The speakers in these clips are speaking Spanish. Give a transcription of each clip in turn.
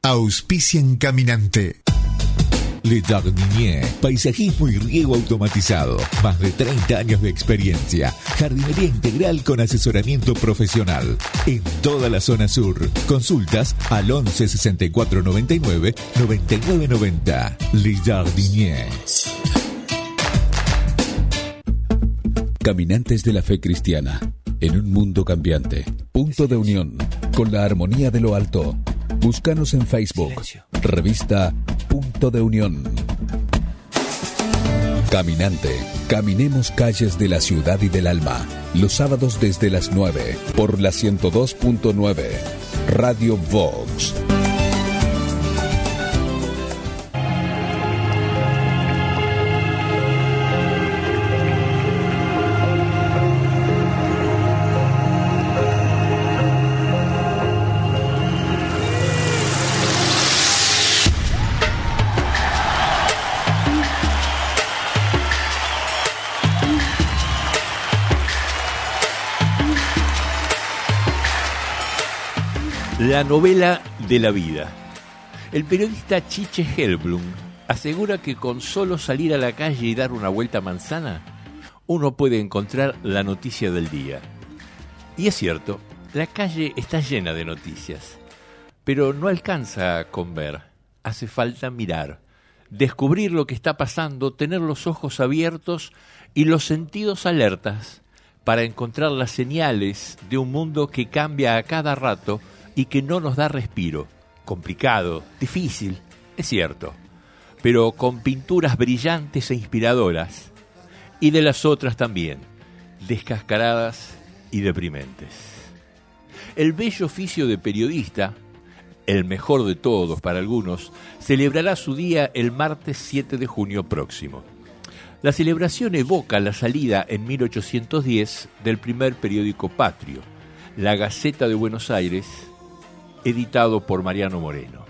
Auspician Caminante. Le Jardinier, paisajismo y riego automatizado. Más de 30 años de experiencia. Jardinería integral con asesoramiento profesional. En toda la zona sur. Consultas al 11 64 99 99 90. Le Jardinier. Caminantes de la fe cristiana. En un mundo cambiante. Punto de unión. Con la armonía de lo alto. Búscanos en Facebook. Revista Punto de Unión. Caminante. Caminemos calles de la ciudad y del alma. Los sábados desde las 9. Por la 102.9. Radio Vox. La novela de la vida. El periodista Chiche Helblum asegura que con solo salir a la calle y dar una vuelta a manzana, uno puede encontrar la noticia del día. Y es cierto, la calle está llena de noticias, pero no alcanza con ver, hace falta mirar, descubrir lo que está pasando, tener los ojos abiertos y los sentidos alertas para encontrar las señales de un mundo que cambia a cada rato y que no nos da respiro. Complicado, difícil, es cierto, pero con pinturas brillantes e inspiradoras, y de las otras también, descascaradas y deprimentes. El bello oficio de periodista, el mejor de todos para algunos, celebrará su día el martes 7 de junio próximo. La celebración evoca la salida en 1810 del primer periódico patrio, La Gaceta de Buenos Aires, editado por Mariano Moreno.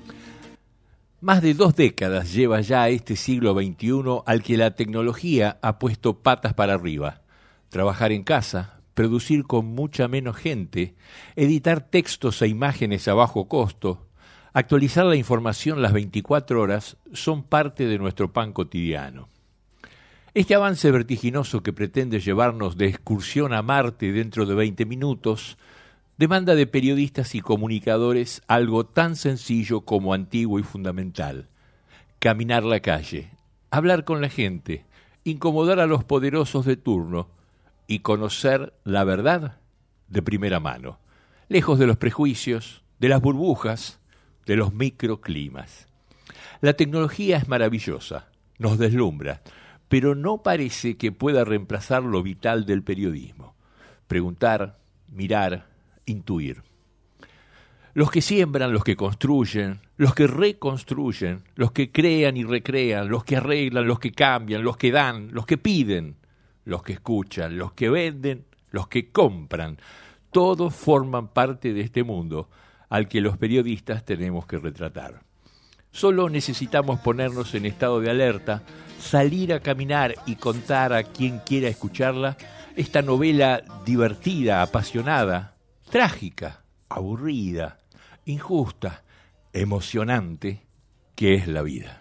Más de 2 décadas lleva ya este siglo XXI al que la tecnología ha puesto patas para arriba. Trabajar en casa, producir con mucha menos gente, editar textos e imágenes a bajo costo, actualizar la información las 24 horas son parte de nuestro pan cotidiano. Este avance vertiginoso que pretende llevarnos de excursión a Marte dentro de 20 minutos demanda de periodistas y comunicadores algo tan sencillo como antiguo y fundamental: caminar la calle, hablar con la gente, incomodar a los poderosos de turno y conocer la verdad de primera mano, lejos de los prejuicios, de las burbujas, de los microclimas. La tecnología es maravillosa, nos deslumbra, pero no parece que pueda reemplazar lo vital del periodismo: preguntar, mirar, intuir. Los que siembran, los que construyen, los que reconstruyen, los que crean y recrean, los que arreglan, los que cambian, los que dan, los que piden, los que escuchan, los que venden, los que compran, todos forman parte de este mundo al que los periodistas tenemos que retratar. Solo necesitamos ponernos en estado de alerta, salir a caminar y contar a quien quiera escucharla esta novela divertida, apasionada, trágica, aburrida, injusta, emocionante, que es la vida.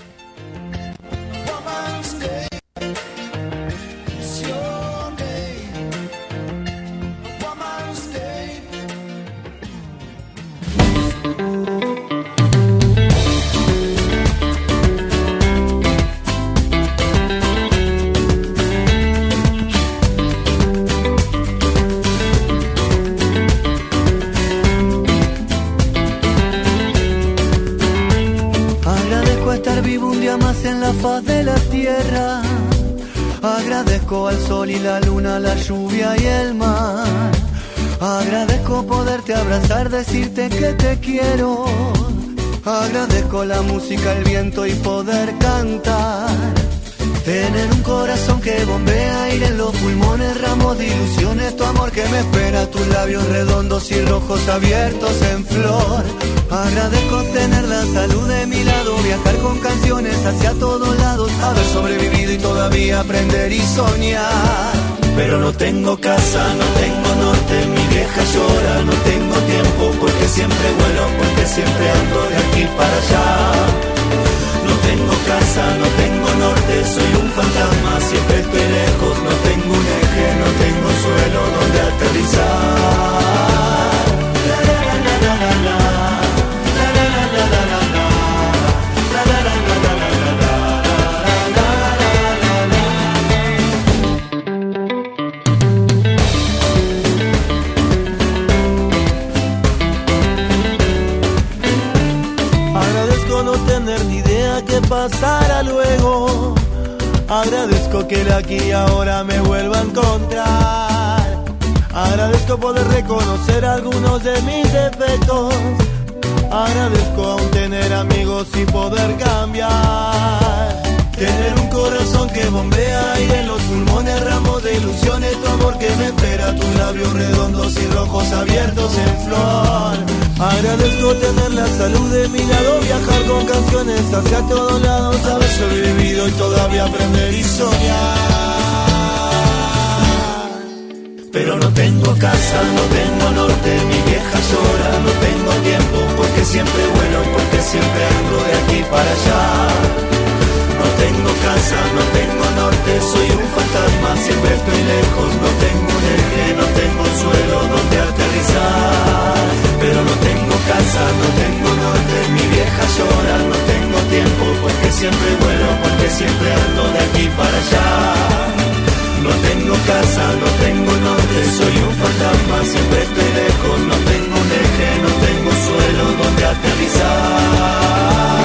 En la faz de la tierra, agradezco al sol y la luna, la lluvia y el mar. Agradezco poderte abrazar, decirte que te quiero. Agradezco la música, el viento y poder cantar. Tener un corazón que bombea aire en los pulmones, ramos de ilusiones, tu amor que me espera, tus labios redondos y rojos abiertos en flor. Agradezco tener la salud de mi lado, viajar con canciones hacia todos lados, haber sobrevivido y todavía aprender y soñar. Pero no tengo casa, no tengo norte, mi vieja llora, no tengo tiempo porque siempre vuelo, porque siempre ando que pasara luego. Agradezco que el aquí y ahora me vuelva a encontrar. Agradezco poder reconocer algunos de mis defectos. Agradezco aún tener amigos y poder cambiar. Tener un corazón que bombea aire en los pulmones, ramos de ilusiones, tu amor que me espera, tus labios redondos y rojos abiertos en flor. Agradezco tener la salud de mi lado, viajar con canciones hacia todos lados, haber sobrevivido y todavía aprender y soñar. Pero no tengo casa, no tengo norte, mi vieja llora, no tengo tiempo, porque siempre vuelo, porque siempre ando de aquí para allá. No tengo casa, no tengo norte, soy un fantasma, siempre estoy lejos, no tengo un eje, no tengo un suelo donde aterrizar. Pero no tengo casa, no tengo norte, mi vieja llora, no tengo tiempo, porque siempre vuelo, porque siempre ando de aquí para allá. No tengo casa, no tengo norte, soy un fantasma, siempre estoy lejos, no tengo un eje, no tengo un suelo donde aterrizar.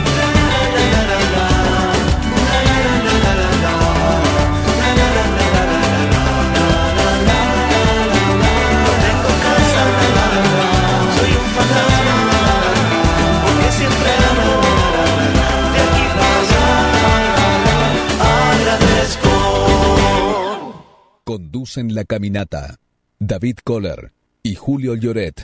Conducen la caminata David Kohler y Julio Lloret.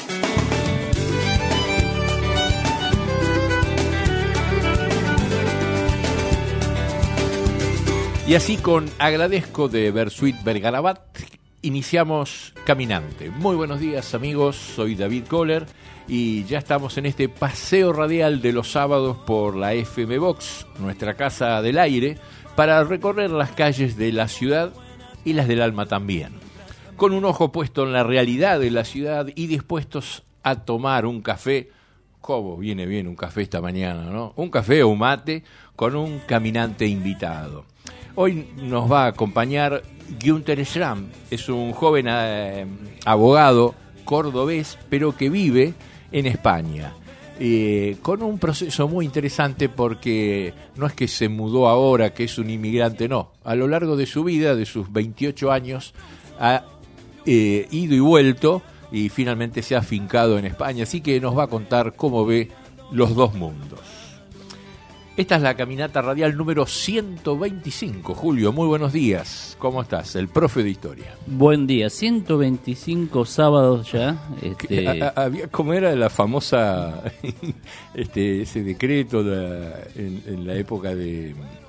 Y así con Agradezco de Bersuit Vergarabat iniciamos Caminante. Muy buenos días amigos, soy David Kohler y ya estamos en este paseo radial de los sábados por la FM Box, nuestra casa del aire, para recorrer las calles de la ciudad y las del alma también, con un ojo puesto en la realidad de la ciudad y dispuestos a tomar un café. ¿Cómo viene bien un café esta mañana, no? Un café o un mate con un caminante invitado. Hoy nos va a acompañar Günther Schramm, es un joven abogado cordobés, pero que vive en España. Con un proceso muy interesante porque no es que se mudó ahora, que es un inmigrante, no. A lo largo de su vida, de sus 28 años, ha ido y vuelto y finalmente se ha afincado en España. Así que nos va a contar cómo ve los dos mundos. Esta es la caminata radial número 125. Julio, muy buenos días. ¿Cómo estás? El profe de historia. Buen día. 125 sábados ya. ¿Cómo era la famosa ese decreto en la época del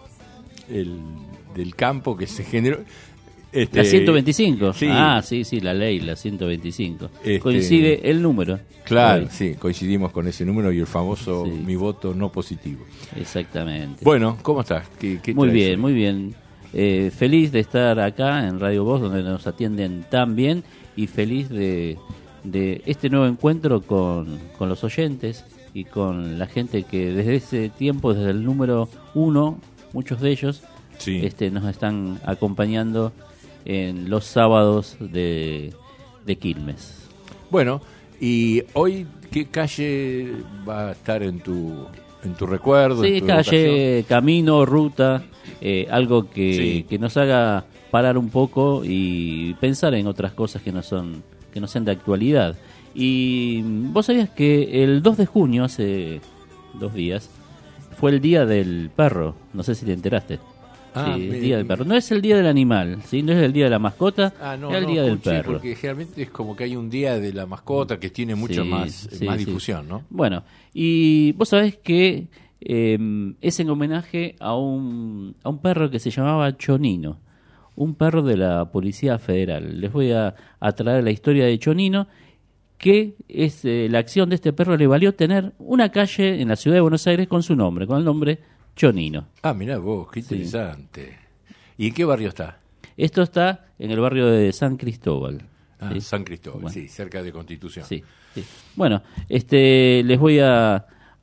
campo que se generó? La 125. Sí. Ah, sí, la ley, la 125. Coincide el número. Claro, hoy. Sí, coincidimos con ese número y el famoso Sí. mi voto no positivo. Exactamente. Bueno, ¿cómo estás? ¿Qué Muy traes bien, hoy? muy bien. Feliz de estar acá en Radio Voz, donde nos atienden tan bien, y feliz de este nuevo encuentro con los oyentes y con la gente que desde ese tiempo, desde el número 1, muchos de ellos Sí. nos están acompañando en los sábados de Quilmes. Bueno, y hoy, ¿qué calle va a estar en tu recuerdo? Sí, en tu calle, camino, ruta, algo que nos haga parar un poco y pensar en otras cosas que no sean de actualidad. Y vos sabías que el 2 de junio, hace 2 días, fue el Día del Perro. No sé si te enteraste. Sí, el Día del Perro. No es el Día del Animal, ¿sí? No es el Día de la Mascota, No, es el Día del Perro. Porque generalmente es como que hay un Día de la Mascota que tiene mucho más difusión, ¿no? Bueno, y vos sabés que es en homenaje a un perro que se llamaba Chonino, un perro de la Policía Federal. Les voy a traer la historia de Chonino, que es la acción de este perro le valió tener una calle en la ciudad de Buenos Aires con su nombre, con el nombre Chonino. Ah, mirá vos, qué interesante. ¿Y en qué barrio está? Esto está en el barrio de San Cristóbal. Ah, ¿sí? San Cristóbal, Bueno. sí, cerca de Constitución. Sí. Bueno, les voy a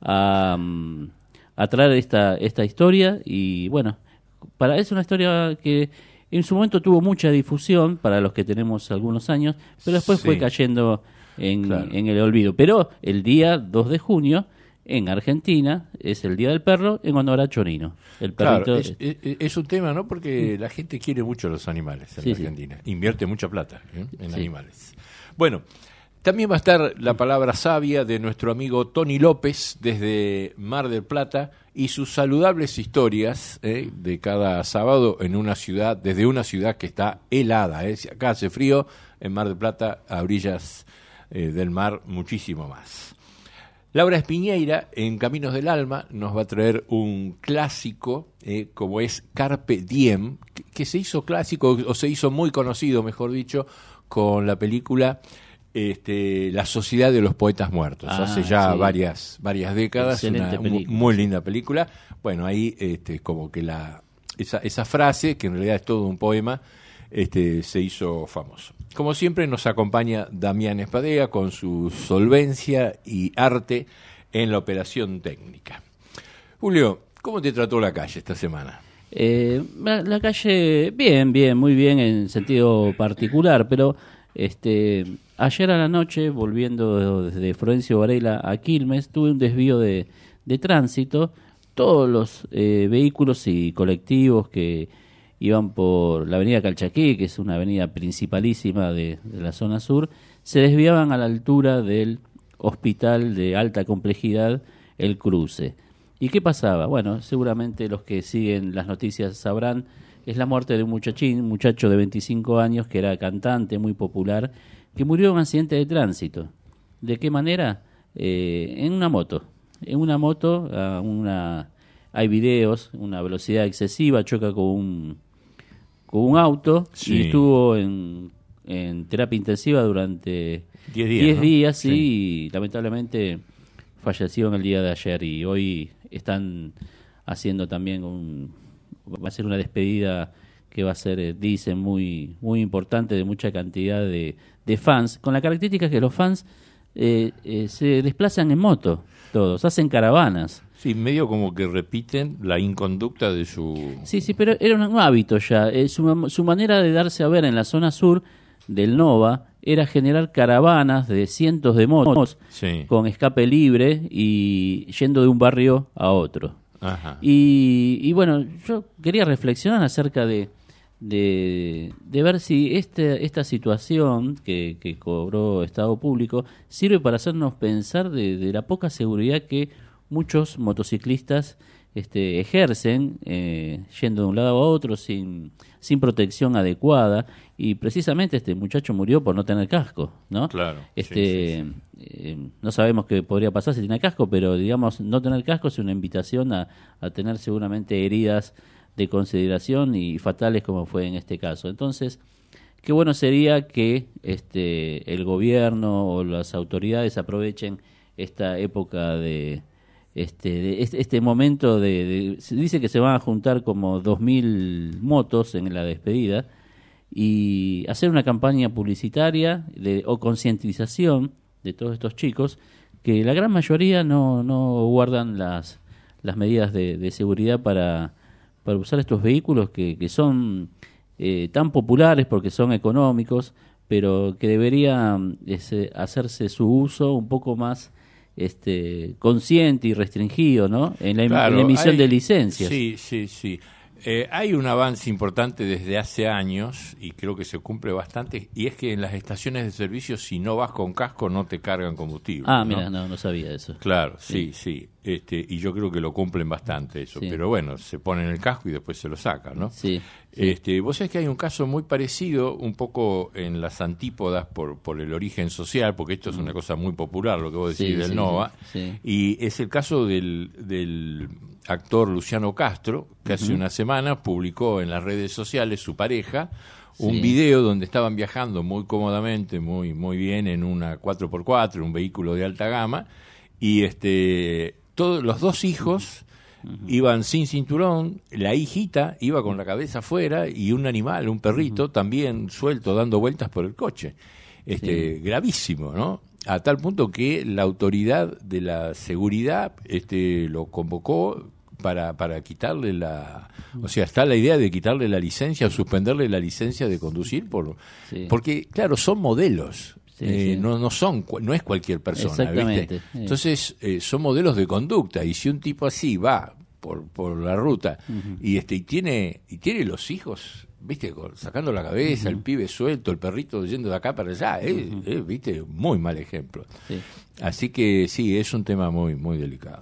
traer esta historia y bueno, es una historia que en su momento tuvo mucha difusión para los que tenemos algunos años, pero después Sí. fue cayendo Claro. en el olvido. Pero el día 2 de junio en Argentina es el Día del Perro en honor a Chorino. El perrito. Claro, es un tema, ¿no? Porque la gente quiere mucho los animales en Argentina. Invierte mucha plata en animales. Bueno, también va a estar la palabra sabia de nuestro amigo Tony López desde Mar del Plata y sus saludables historias de cada sábado en una ciudad, desde una ciudad que está helada. Si acá hace frío, en Mar del Plata, a orillas del mar, muchísimo más. Laura Espiñeira, en Caminos del Alma, nos va a traer un clásico, como es Carpe Diem, que se hizo clásico, o se hizo muy conocido, mejor dicho, con la película La Sociedad de los Poetas Muertos, hace ya varias décadas. Excelente película. Muy linda película. Bueno, ahí como que esa frase, que en realidad es todo un poema, se hizo famoso. Como siempre nos acompaña Damián Espadea con su solvencia y arte en la operación técnica. Julio, ¿cómo te trató la calle esta semana? La calle, bien, muy bien en sentido particular, pero ayer a la noche, volviendo desde Florencio Varela a Quilmes, tuve un desvío de tránsito. Todos los vehículos y colectivos que iban por la avenida Calchaquí, que es una avenida principalísima de la zona sur, se desviaban a la altura del hospital de alta complejidad, El Cruce. ¿Y qué pasaba? Bueno, seguramente los que siguen las noticias sabrán, es la muerte de un muchacho de 25 años que era cantante, muy popular, que murió en un accidente de tránsito. ¿De qué manera? En una moto. Hay videos, una velocidad excesiva, choca con un auto y estuvo en terapia intensiva durante 10 días, ¿no? Y lamentablemente falleció en el día de ayer, y hoy están haciendo también va a ser una despedida que va a ser, dicen, muy muy importante, de mucha cantidad de fans, con la característica que los fans se desplazan en moto, todos, hacen caravanas. Sí, medio como que repiten la inconducta de su... Sí, pero era un hábito ya. Su manera de darse a ver en la zona sur del Nova era generar caravanas de cientos de motos con escape libre y yendo de un barrio a otro. Ajá. Y bueno, yo quería reflexionar acerca de ver si esta situación que cobró Estado Público sirve para hacernos pensar de la poca seguridad que muchos motociclistas ejercen, yendo de un lado a otro sin protección adecuada, y precisamente este muchacho murió por no tener casco, ¿no? Claro. No sabemos qué podría pasar si tiene casco, pero digamos, no tener casco es una invitación a tener seguramente heridas de consideración y fatales, como fue en este caso. Entonces, qué bueno sería que el gobierno o las autoridades aprovechen esta época de este momento se dice que se van a juntar como 2.000 motos en la despedida, y hacer una campaña publicitaria o concientización de todos estos chicos, que la gran mayoría no guardan las medidas de seguridad para usar estos vehículos que son tan populares porque son económicos, pero que debería hacerse su uso un poco más consciente y restringido, ¿no? En la emisión de licencias. Sí. Hay un avance importante desde hace años, y creo que se cumple bastante, y es que en las estaciones de servicio, si no vas con casco, no te cargan combustible. Mira, no sabía eso. Claro, sí. Y yo creo que lo cumplen bastante eso, pero bueno, se ponen el casco y después se lo sacan, ¿no? Sí. Vos sabés que hay un caso muy parecido, un poco en las antípodas por el origen social, porque esto es una cosa muy popular, lo que vos decís del Nova, y es el caso del actor Luciano Castro, que hace una semana publicó en las redes sociales su pareja un video donde estaban viajando muy cómodamente, muy bien, en una 4x4, un vehículo de alta gama, y todos los dos hijos iban sin cinturón, la hijita iba con la cabeza afuera, y un animal, un perrito, también suelto, dando vueltas por el coche. Gravísimo, ¿no? A tal punto que la autoridad de la seguridad lo convocó para quitarle o sea, está la idea de quitarle la licencia o suspenderle la licencia de conducir porque, claro, son modelos. Sí. No es cualquier persona, ¿viste? Entonces son modelos de conducta, y si un tipo así va por la ruta y tiene los hijos, ¿viste? Sacando la cabeza, el pibe suelto, el perrito yendo de acá para allá, ¿viste? Muy mal ejemplo. Sí. Así que sí, es un tema muy, muy delicado.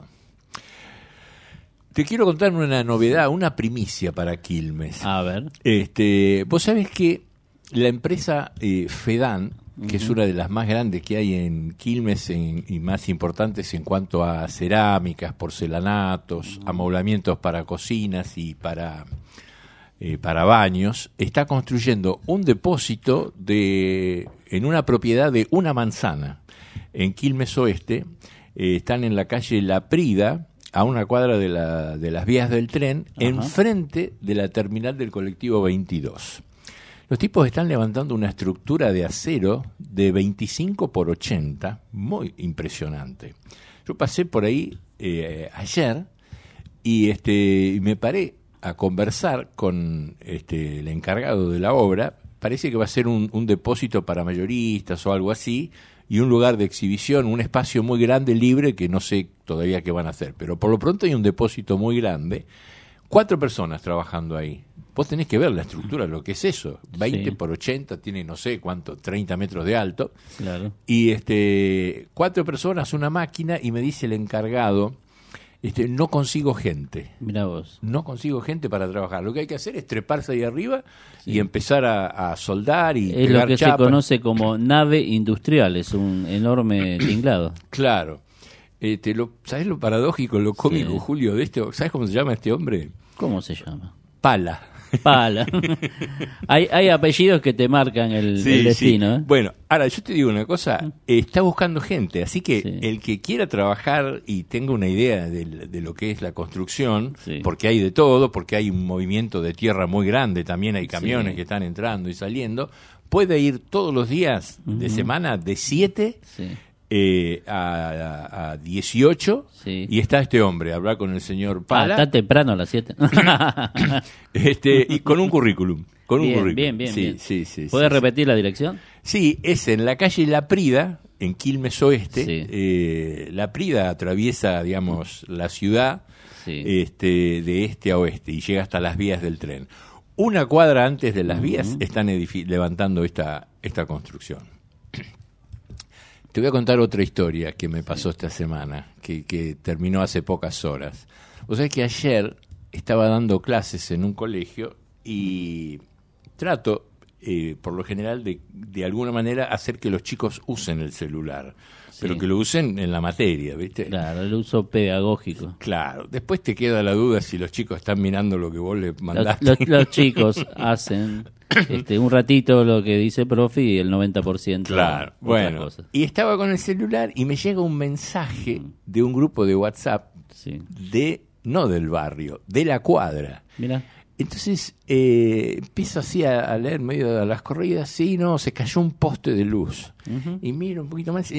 Te quiero contar una novedad, una primicia para Quilmes. A ver. Vos sabés que la empresa Fedan, que es una de las más grandes que hay en Quilmes y más importantes en cuanto a cerámicas, porcelanatos, amoblamientos para cocinas y para baños, está construyendo un depósito en una propiedad de una manzana en Quilmes Oeste. Están en la calle La Prida, a una cuadra de las vías del tren, enfrente de la terminal del colectivo 22. Los tipos están levantando una estructura de acero de 25 por 80, muy impresionante. Yo pasé por ahí ayer y me paré a conversar con el encargado de la obra. Parece que va a ser un depósito para mayoristas o algo así, y un lugar de exhibición, un espacio muy grande, libre, que no sé todavía qué van a hacer. Pero por lo pronto hay un depósito muy grande, 4 personas trabajando ahí. Vos tenés que ver la estructura, lo que es eso, 20 por 80, tiene no sé cuánto, 30 metros de alto. Claro. Y 4 personas, una máquina, y me dice el encargado, no consigo gente. Mirá vos. No consigo gente para trabajar. Lo que hay que hacer es treparse ahí arriba y empezar a soldar y es pegar lo que chapa. se conoce como nave industrial, es un enorme tinglado. Claro. ¿Sabés lo paradójico, lo cómico, Julio, de esto? ¿Sabés cómo se llama este hombre? ¿Cómo se llama? Pala. Pala. hay apellidos que te marcan el destino. Sí. Bueno, ahora yo te digo una cosa, está buscando gente, así que el que quiera trabajar y tenga una idea de lo que es la construcción, porque hay de todo, porque hay un movimiento de tierra muy grande, también hay camiones que están entrando y saliendo, puede ir todos los días de semana de 7 a 18 y está este hombre, hablar con el señor Pala. Está temprano a las 7. Y con un currículum. Bien. Sí. ¿Puedes repetir la dirección? Sí, es en la calle La Prida, en Quilmes Oeste. La Prida atraviesa, digamos, la ciudad de este a oeste y llega hasta las vías del tren. Una cuadra antes de las vías están levantando esta construcción. Te voy a contar otra historia que me pasó esta semana, que terminó hace pocas horas. O sea que ayer estaba dando clases en un colegio y trato, por lo general, de alguna manera hacer que los chicos usen el celular, pero que lo usen en la materia, ¿viste? Claro, el uso pedagógico. Claro, después te queda la duda si los chicos están mirando lo que vos le mandaste. Los chicos hacen un ratito lo que dice profe y el 90% claro, bueno, cosas. Y estaba con el celular y me llega un mensaje de un grupo de WhatsApp no del barrio, de la cuadra. Mira. Entonces empiezo así a leer medio de las corridas, se cayó un poste de luz. Y miro un poquito más,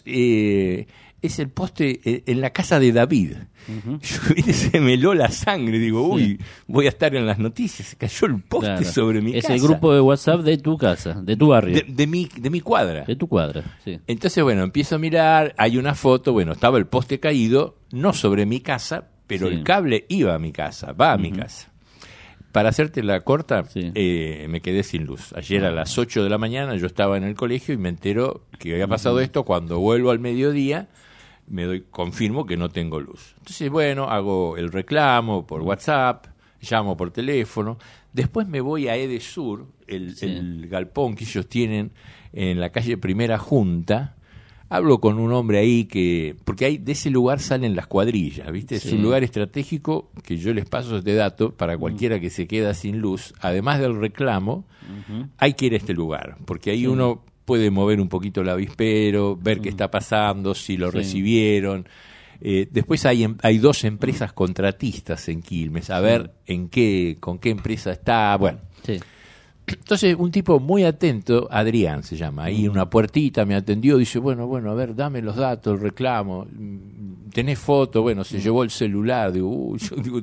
es el poste en la casa de David. Se me heló la sangre, digo, voy a estar en las noticias, se cayó el poste sobre mi casa. Es el grupo de WhatsApp de tu casa, de tu barrio. De mi cuadra. De tu cuadra, sí. Entonces, empiezo a mirar, hay una foto, estaba el poste caído, no sobre mi casa, pero el cable iba a mi casa, va a mi casa. Para hacerte la corta, me quedé sin luz. Ayer a las 8 de la mañana yo estaba en el colegio y me entero que había pasado esto. Cuando vuelvo al mediodía, confirmo que no tengo luz. Entonces, hago el reclamo por WhatsApp, llamo por teléfono. Después me voy a Edesur, el galpón que ellos tienen en la calle Primera Junta. Hablo con un hombre ahí porque de ese lugar salen las cuadrillas, ¿viste? Es un lugar estratégico que yo les paso este dato para cualquiera que se queda sin luz. Además del reclamo, hay que ir a este lugar, porque ahí uno puede mover un poquito el avispero, ver qué está pasando, si lo recibieron. Después hay 2 empresas contratistas en Quilmes, a ver con qué empresa está, Entonces, un tipo muy atento, Adrián se llama, ahí en una puertita me atendió, dice, a ver, dame los datos, el reclamo, tenés foto, se llevó el celular, digo,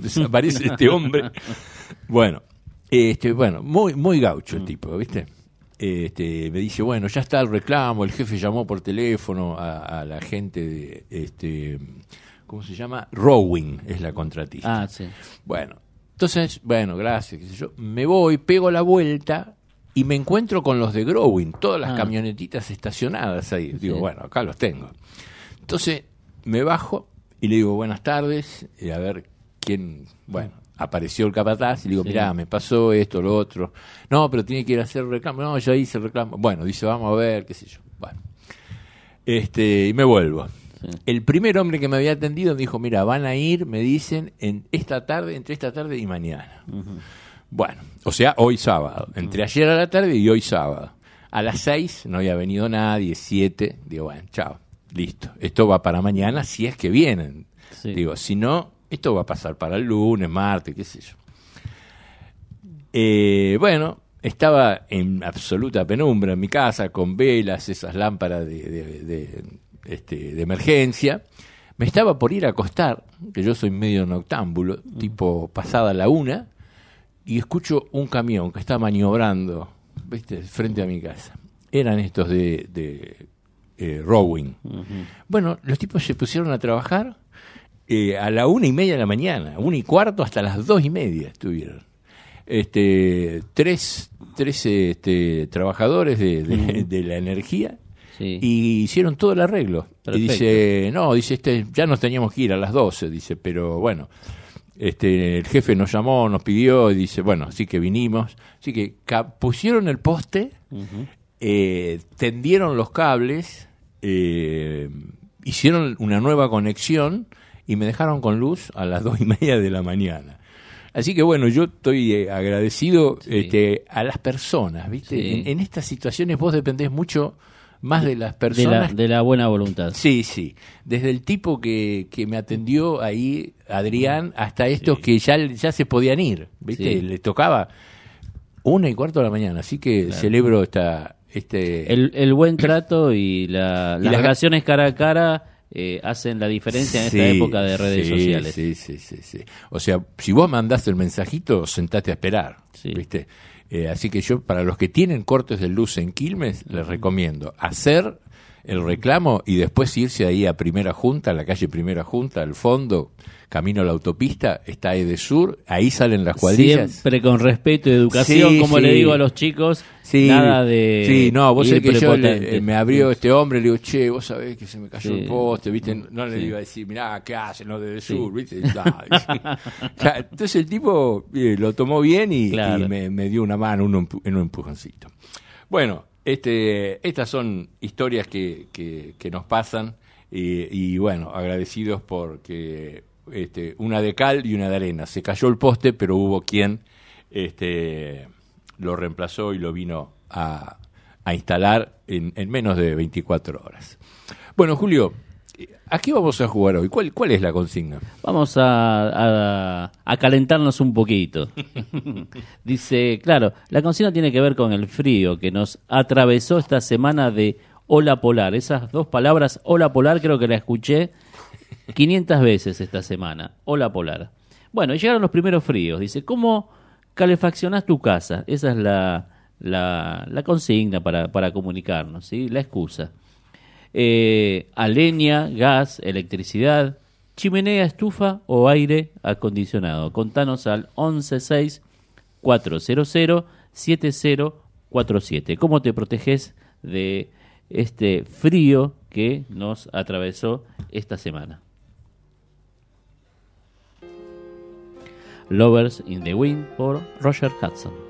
desaparece este hombre. Muy, muy gaucho el tipo, ¿viste? me dice, bueno, ya está el reclamo, el jefe llamó por teléfono a la gente de, ¿cómo se llama? Rowing es la contratista. Sí. Bueno, entonces, gracias, qué sé yo. Me voy, pego la vuelta y me encuentro con los de Growing, todas las camionetitas estacionadas ahí. Digo, bueno, acá los tengo. Entonces me bajo y le digo, buenas tardes, y a ver quién, apareció el capataz y le digo, mirá, me pasó esto, lo otro. No, pero tiene que ir a hacer el reclamo. No, ya hice el reclamo. Bueno, dice, vamos a ver, qué sé yo. Bueno, y me vuelvo. Sí. El primer hombre que me había atendido me dijo, mira, van a ir, me dicen, entre esta tarde y mañana. Uh-huh. Bueno, o sea, hoy sábado. Entre ayer a la tarde y hoy sábado. A las 6 no había venido nadie, 7. Digo, bueno, chao, listo. Esto va para mañana si es que vienen. Sí. Digo, si no, esto va a pasar para el lunes, martes, qué sé yo. Estaba en absoluta penumbra en mi casa, con velas, esas lámparas de emergencia. Me estaba por ir a acostar, que yo soy medio noctámbulo, tipo pasada la 1, y escucho un camión que está maniobrando, ¿viste?, frente a mi casa. Eran estos de Rowing. Uh-huh. Bueno, los tipos se pusieron a trabajar a la 1:30 de la mañana, 1:15 hasta las 2:30 estuvieron. Tres trabajadores de la energía. Sí. Y hicieron todo el arreglo. Perfecto. Y dice, ya nos teníamos que ir a las 12, dice, pero bueno, el jefe nos llamó, nos pidió, y dice, bueno, así que vinimos. Así que pusieron el poste, uh-huh. Tendieron los cables, hicieron una nueva conexión y me dejaron con luz a las 2:30 de la mañana. Así que bueno, yo estoy agradecido a las personas, ¿viste? Sí. En estas situaciones vos dependés mucho más de las personas. De la buena voluntad. Sí. Desde el tipo que me atendió ahí, Adrián, hasta estos que ya se podían ir, ¿viste? Sí. Les tocaba 1:15 de la mañana, así que claro. Celebro el buen trato y las relaciones cara a cara hacen la diferencia en esta época de redes sociales. Sí. O sea, si vos mandás el mensajito, sentate a esperar, ¿viste? Así que yo, para los que tienen cortes de luz en Quilmes, les recomiendo hacer el reclamo y después irse ahí a Primera Junta, a la calle Primera Junta, al fondo, camino a la autopista, está Edesur, ahí salen las cuadrillas. Siempre con respeto y educación, le digo a los chicos, nada de... Sí, no, vos sabés que yo me abrió este hombre, le digo, che, vos sabés que se me cayó el poste, ¿viste? No le iba a decir, mirá, ¿qué hacen los de Edesur? ¿Viste? Entonces el tipo lo tomó bien y me dio una mano, un empujoncito. Bueno, estas son historias que nos pasan y bueno, agradecidos porque una de cal y una de arena. Se cayó el poste, pero hubo quien lo reemplazó y lo vino a instalar en menos de 24 horas. Bueno, Julio, ¿a qué vamos a jugar hoy? ¿Cuál es la consigna? Vamos a calentarnos un poquito. Dice, claro, la consigna tiene que ver con el frío que nos atravesó esta semana de ola polar. Esas dos palabras, ola polar, creo que la escuché 500 veces esta semana. Ola polar. Bueno, llegaron los primeros fríos. Dice, ¿cómo calefaccionás tu casa? Esa es la consigna para comunicarnos, ¿sí? La excusa. A leña, gas, electricidad, chimenea, estufa o aire acondicionado. Contanos al 116-400-7047. ¿Cómo te proteges de este frío que nos atravesó esta semana? Lovers in the Wind por Roger Hudson.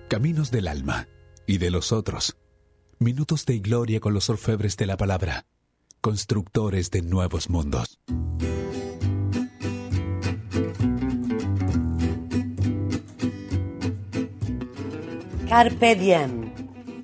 Caminos del alma y de los otros. Minutos de gloria con los orfebres de la palabra. Constructores de nuevos mundos. Carpe diem.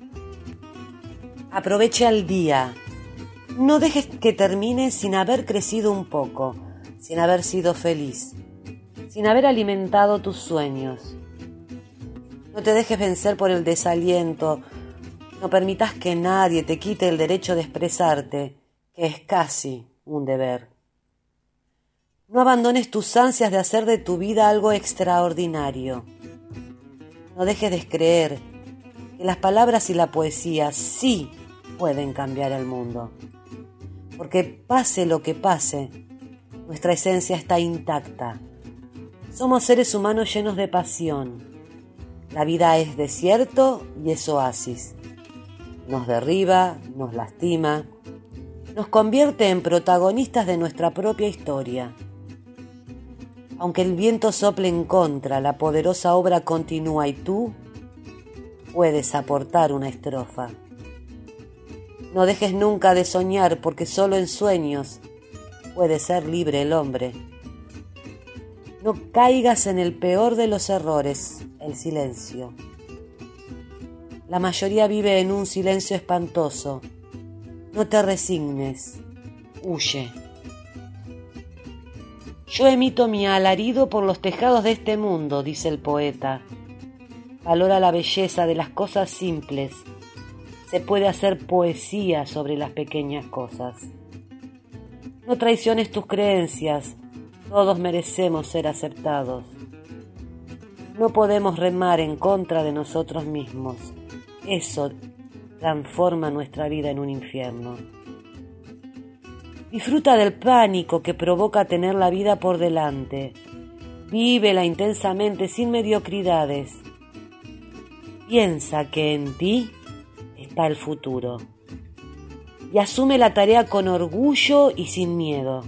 Aprovecha el día. No dejes que termine sin haber crecido un poco, sin haber sido feliz, sin haber alimentado tus sueños. No te dejes vencer por el desaliento. No permitas que nadie te quite el derecho de expresarte, que es casi un deber. No abandones tus ansias de hacer de tu vida algo extraordinario. No dejes de creer que las palabras y la poesía sí pueden cambiar el mundo. Porque pase lo que pase, nuestra esencia está intacta. Somos seres humanos llenos de pasión. La vida es desierto y es oasis. Nos derriba, nos lastima, nos convierte en protagonistas de nuestra propia historia. Aunque el viento sople en contra, la poderosa obra continúa y tú puedes aportar una estrofa. No dejes nunca de soñar, porque solo en sueños puede ser libre el hombre. No caigas en el peor de los errores, el silencio. La mayoría vive en un silencio espantoso. No te resignes, huye. Yo emito mi alarido por los tejados de este mundo, dice el poeta. Valora la belleza de las cosas simples. Se puede hacer poesía sobre las pequeñas cosas. No traiciones tus creencias. Todos merecemos ser aceptados. No podemos remar en contra de nosotros mismos. Eso transforma nuestra vida en un infierno. Disfruta del pánico que provoca tener la vida por delante. Vívela intensamente, sin mediocridades. Piensa que en ti está el futuro. Y asume la tarea con orgullo y sin miedo.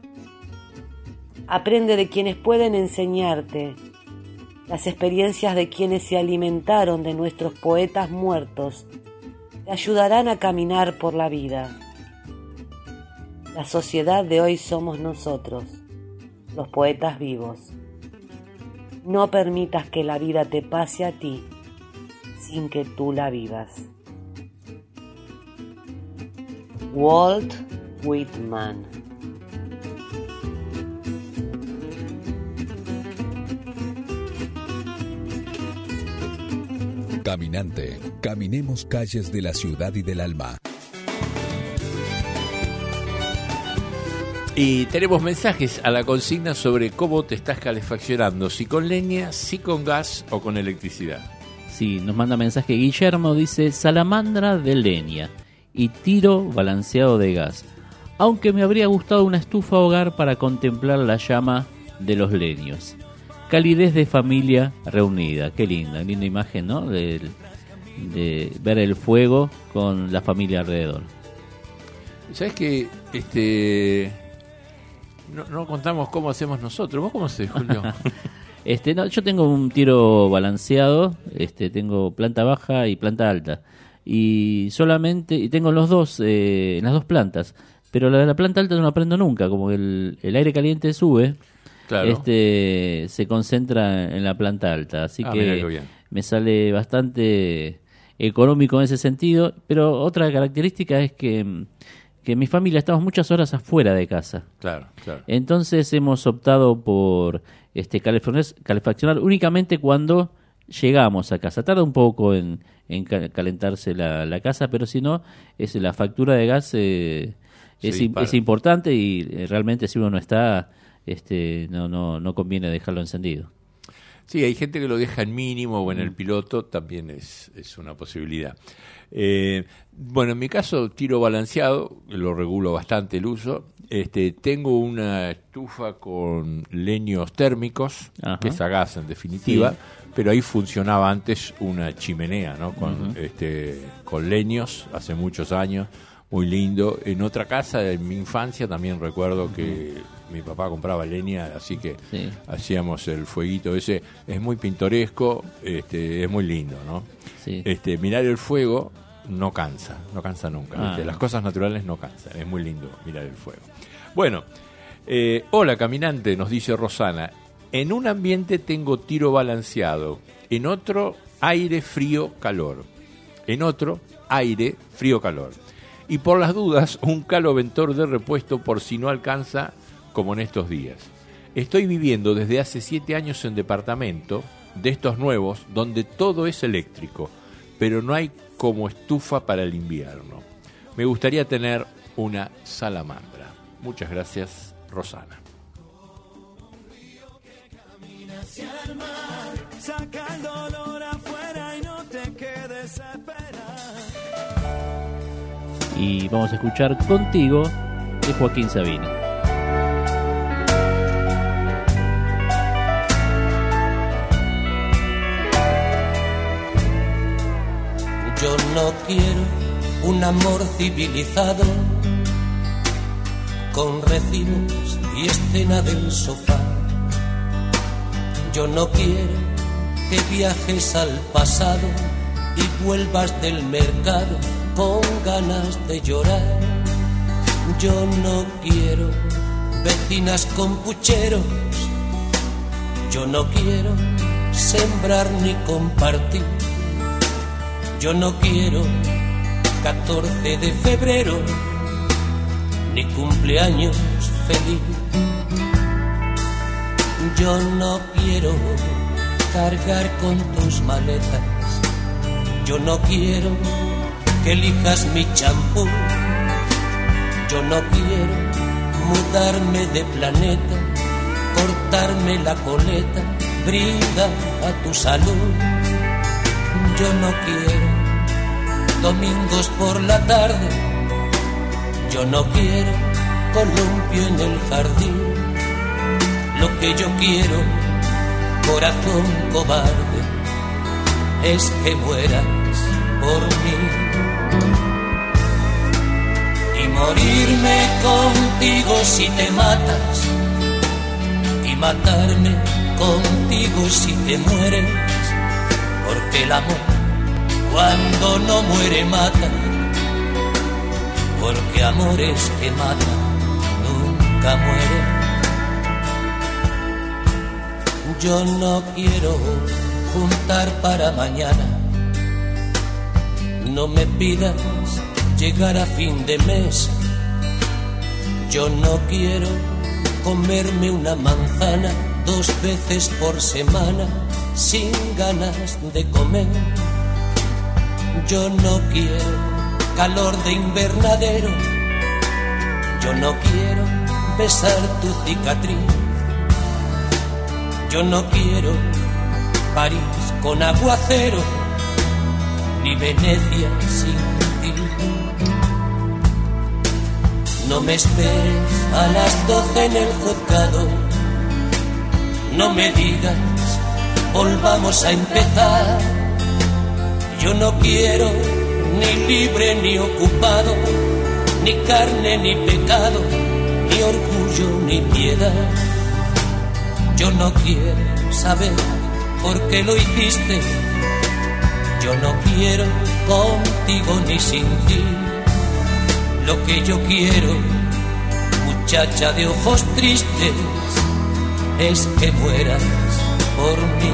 Aprende de quienes pueden enseñarte. Las experiencias de quienes se alimentaron de nuestros poetas muertos te ayudarán a caminar por la vida. La sociedad de hoy somos nosotros, los poetas vivos. No permitas que la vida te pase a ti sin que tú la vivas. Walt Whitman. Caminante, caminemos calles de la ciudad y del alma. Y tenemos mensajes a la consigna sobre cómo te estás calefaccionando, si con leña, si con gas o con electricidad. Sí, nos manda mensaje Guillermo, dice: salamandra de leña y tiro balanceado de gas. Aunque me habría gustado una estufa hogar para contemplar la llama de los leños. Calidez de familia reunida. Qué linda imagen, ¿no? De ver el fuego con la familia alrededor. ¿Sabes qué? No contamos cómo hacemos nosotros. ¿Vos cómo haces, Julio? No, yo tengo un tiro balanceado, tengo planta baja y planta alta. Y tengo los dos, en las dos plantas. Pero la de la planta alta no la prendo nunca, como el aire caliente sube. Claro. Se concentra en la planta alta, así que me sale bastante económico en ese sentido. Pero otra característica es que mi familia estamos muchas horas afuera de casa. Claro. Entonces hemos optado por calefaccionar únicamente cuando llegamos a casa. Tarda un poco en calentarse la casa, pero si no, la factura de gas es importante, y realmente si uno no está, no conviene dejarlo encendido. Sí, hay gente que lo deja en mínimo o en el piloto, también es una posibilidad. Bueno, en mi caso, tiro balanceado, lo regulo bastante el uso. Tengo una estufa con leños térmicos, ajá, que es a gas en definitiva, sí, pero ahí funcionaba antes una chimenea, ¿no? Con leños, hace muchos años, muy lindo. En otra casa, en mi infancia, también recuerdo que mi papá compraba leña, así que Sí. hacíamos el fueguito ese. Es muy pintoresco, es muy lindo, ¿no? Sí. Mirar el fuego no cansa nunca. Ah, Las no. cosas naturales no cansan, es muy lindo mirar el fuego. Bueno, hola caminante, nos dice Rosana. En un ambiente tengo tiro balanceado, en otro aire, frío, calor. En otro aire, frío, calor. Y por las dudas, un caloventor de repuesto por si no alcanza, como en estos días. Estoy viviendo desde hace 7 años en departamento, de estos nuevos, donde todo es eléctrico, pero no hay como estufa para el invierno. Me gustaría tener una salamandra. Muchas gracias, Rosana. Saca el dolor afuera y no te quedes a esperar. Y vamos a escuchar Contigo de Joaquín Sabina. Yo no quiero un amor civilizado con recibos y escena del sofá. Yo no quiero que viajes al pasado y vuelvas del mercado con ganas de llorar. Yo no quiero vecinas con pucheros. Yo no quiero sembrar ni compartir. Yo no quiero 14 de febrero ni cumpleaños feliz. Yo no quiero cargar con tus maletas. Yo no quiero que elijas mi champú. Yo no quiero mudarme de planeta, cortarme la coleta, brinda a tu salud. Yo no quiero domingos por la tarde. Yo no quiero columpio en el jardín. Lo que yo quiero, corazón cobarde, es que mueras por mí. Y morirme contigo si te matas, y matarme contigo si te mueres, porque el amor cuando no muere mata, porque amores que matan nunca mueren. Yo no quiero juntar para mañana. No me pidas llegar a fin de mes. Yo no quiero comerme una manzana 2 veces por semana sin ganas de comer. Yo no quiero calor de invernadero. Yo no quiero besar tu cicatriz. Yo no quiero París con aguacero, ni Venecia sin ti. No me esperes a las 12 en el juzgado. No me digas, volvamos a empezar. Yo no quiero ni libre ni ocupado, ni carne ni pecado, ni orgullo ni piedad. Yo no quiero saber por qué lo hiciste. Yo no quiero contigo ni sin ti. Lo que yo quiero, muchacha de ojos tristes, es que mueras por mí.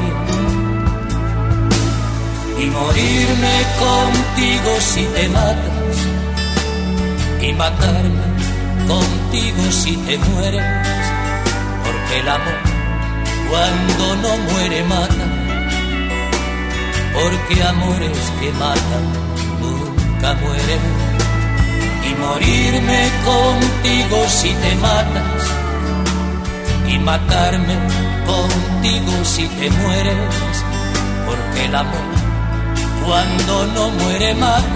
Y morirme contigo si te matas, y matarme contigo si te mueres, porque el amor cuando no muere mata, porque amores que matan nunca mueren. Y morirme contigo si te matas, y matarme contigo si te mueres, porque el amor cuando no muere mata,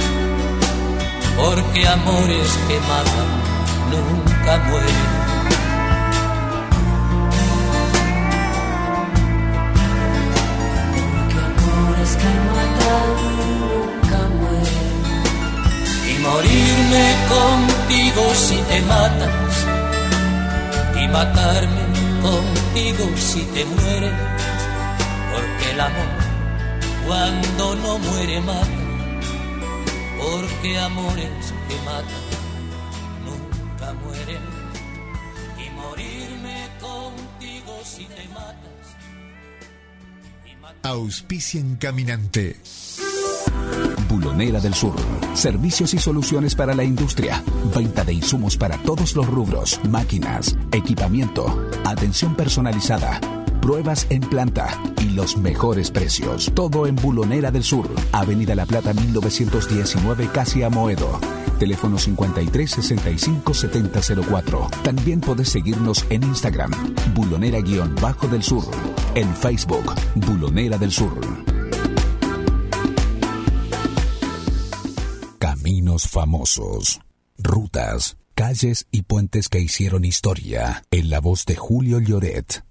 porque amores que matan nunca mueren. Morirme contigo si te matas, y matarme contigo si te mueres, porque el amor cuando no muere mata, porque amores que matan nunca mueren, y morirme contigo si te matas. Auspician Caminante. Bulonera del Sur. Servicios y soluciones para la industria. Venta de insumos para todos los rubros. Máquinas, equipamiento, atención personalizada, pruebas en planta y los mejores precios. Todo en Bulonera del Sur. Avenida La Plata 1919, casi a Moedo. Teléfono 53 65 7004. También podés seguirnos en Instagram, Bulonera-del Sur. En Facebook, Bulonera del Sur. Caminos famosos, rutas, calles y puentes que hicieron historia. En la voz de Julio Lloret.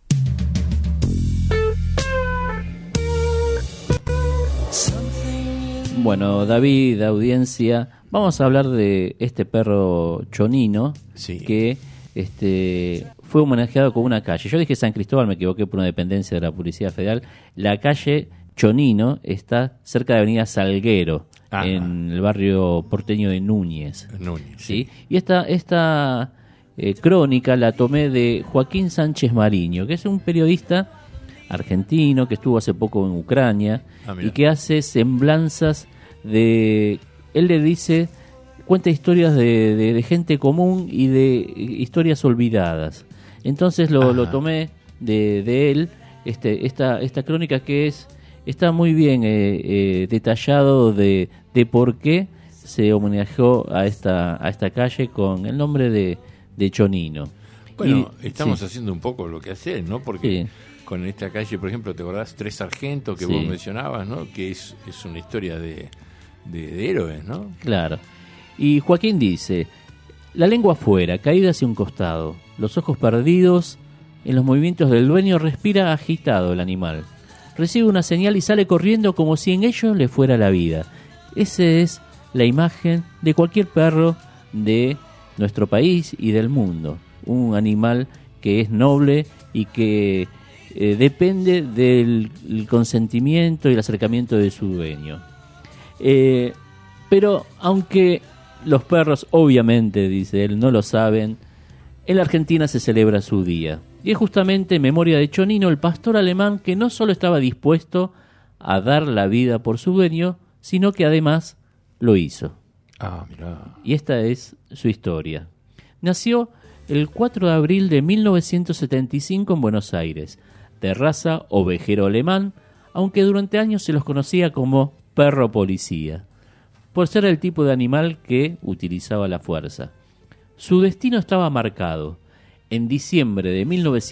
Bueno, David, audiencia, vamos a hablar de este perro chonino, sí, que fue homenajeado con una calle. Yo dije San Cristóbal, me equivoqué por una dependencia de la Policía Federal. La calle Chonino está cerca de Avenida Salguero, ajá, en el barrio porteño de Núñez. ¿Sí? Y esta crónica la tomé de Joaquín Sánchez Mariño, que es un periodista argentino que estuvo hace poco en Ucrania y que hace semblanzas de... Él le dice, cuenta historias de gente común y de historias olvidadas. Entonces lo tomé de él, esta crónica que está muy bien detallado de por qué se homenajeó a esta calle con el nombre de Chonino. Bueno, estamos haciendo un poco lo que hacer, ¿no? Porque con esta calle, por ejemplo, ¿te acordás? Tres Sargentos que vos mencionabas, ¿no? Que es una historia de héroes, ¿no? Claro. Y Joaquín dice: la lengua afuera, caída hacia un costado, los ojos perdidos en los movimientos del dueño, respira agitado el animal. Recibe una señal y sale corriendo como si en ello le fuera la vida. Esa es la imagen de cualquier perro de nuestro país y del mundo. Un animal que es noble y que depende del consentimiento y el acercamiento de su dueño. Pero aunque los perros, obviamente, dice él, no lo saben, en la Argentina se celebra su día. Y es justamente en memoria de Chonino, el pastor alemán que no solo estaba dispuesto a dar la vida por su dueño, sino que además lo hizo. Mirá. Y esta es su historia. Nació el 4 de abril de 1975 en Buenos Aires, de raza ovejero alemán, aunque durante años se los conocía como perro policía, por ser el tipo de animal que utilizaba la fuerza. Su destino estaba marcado. En diciembre de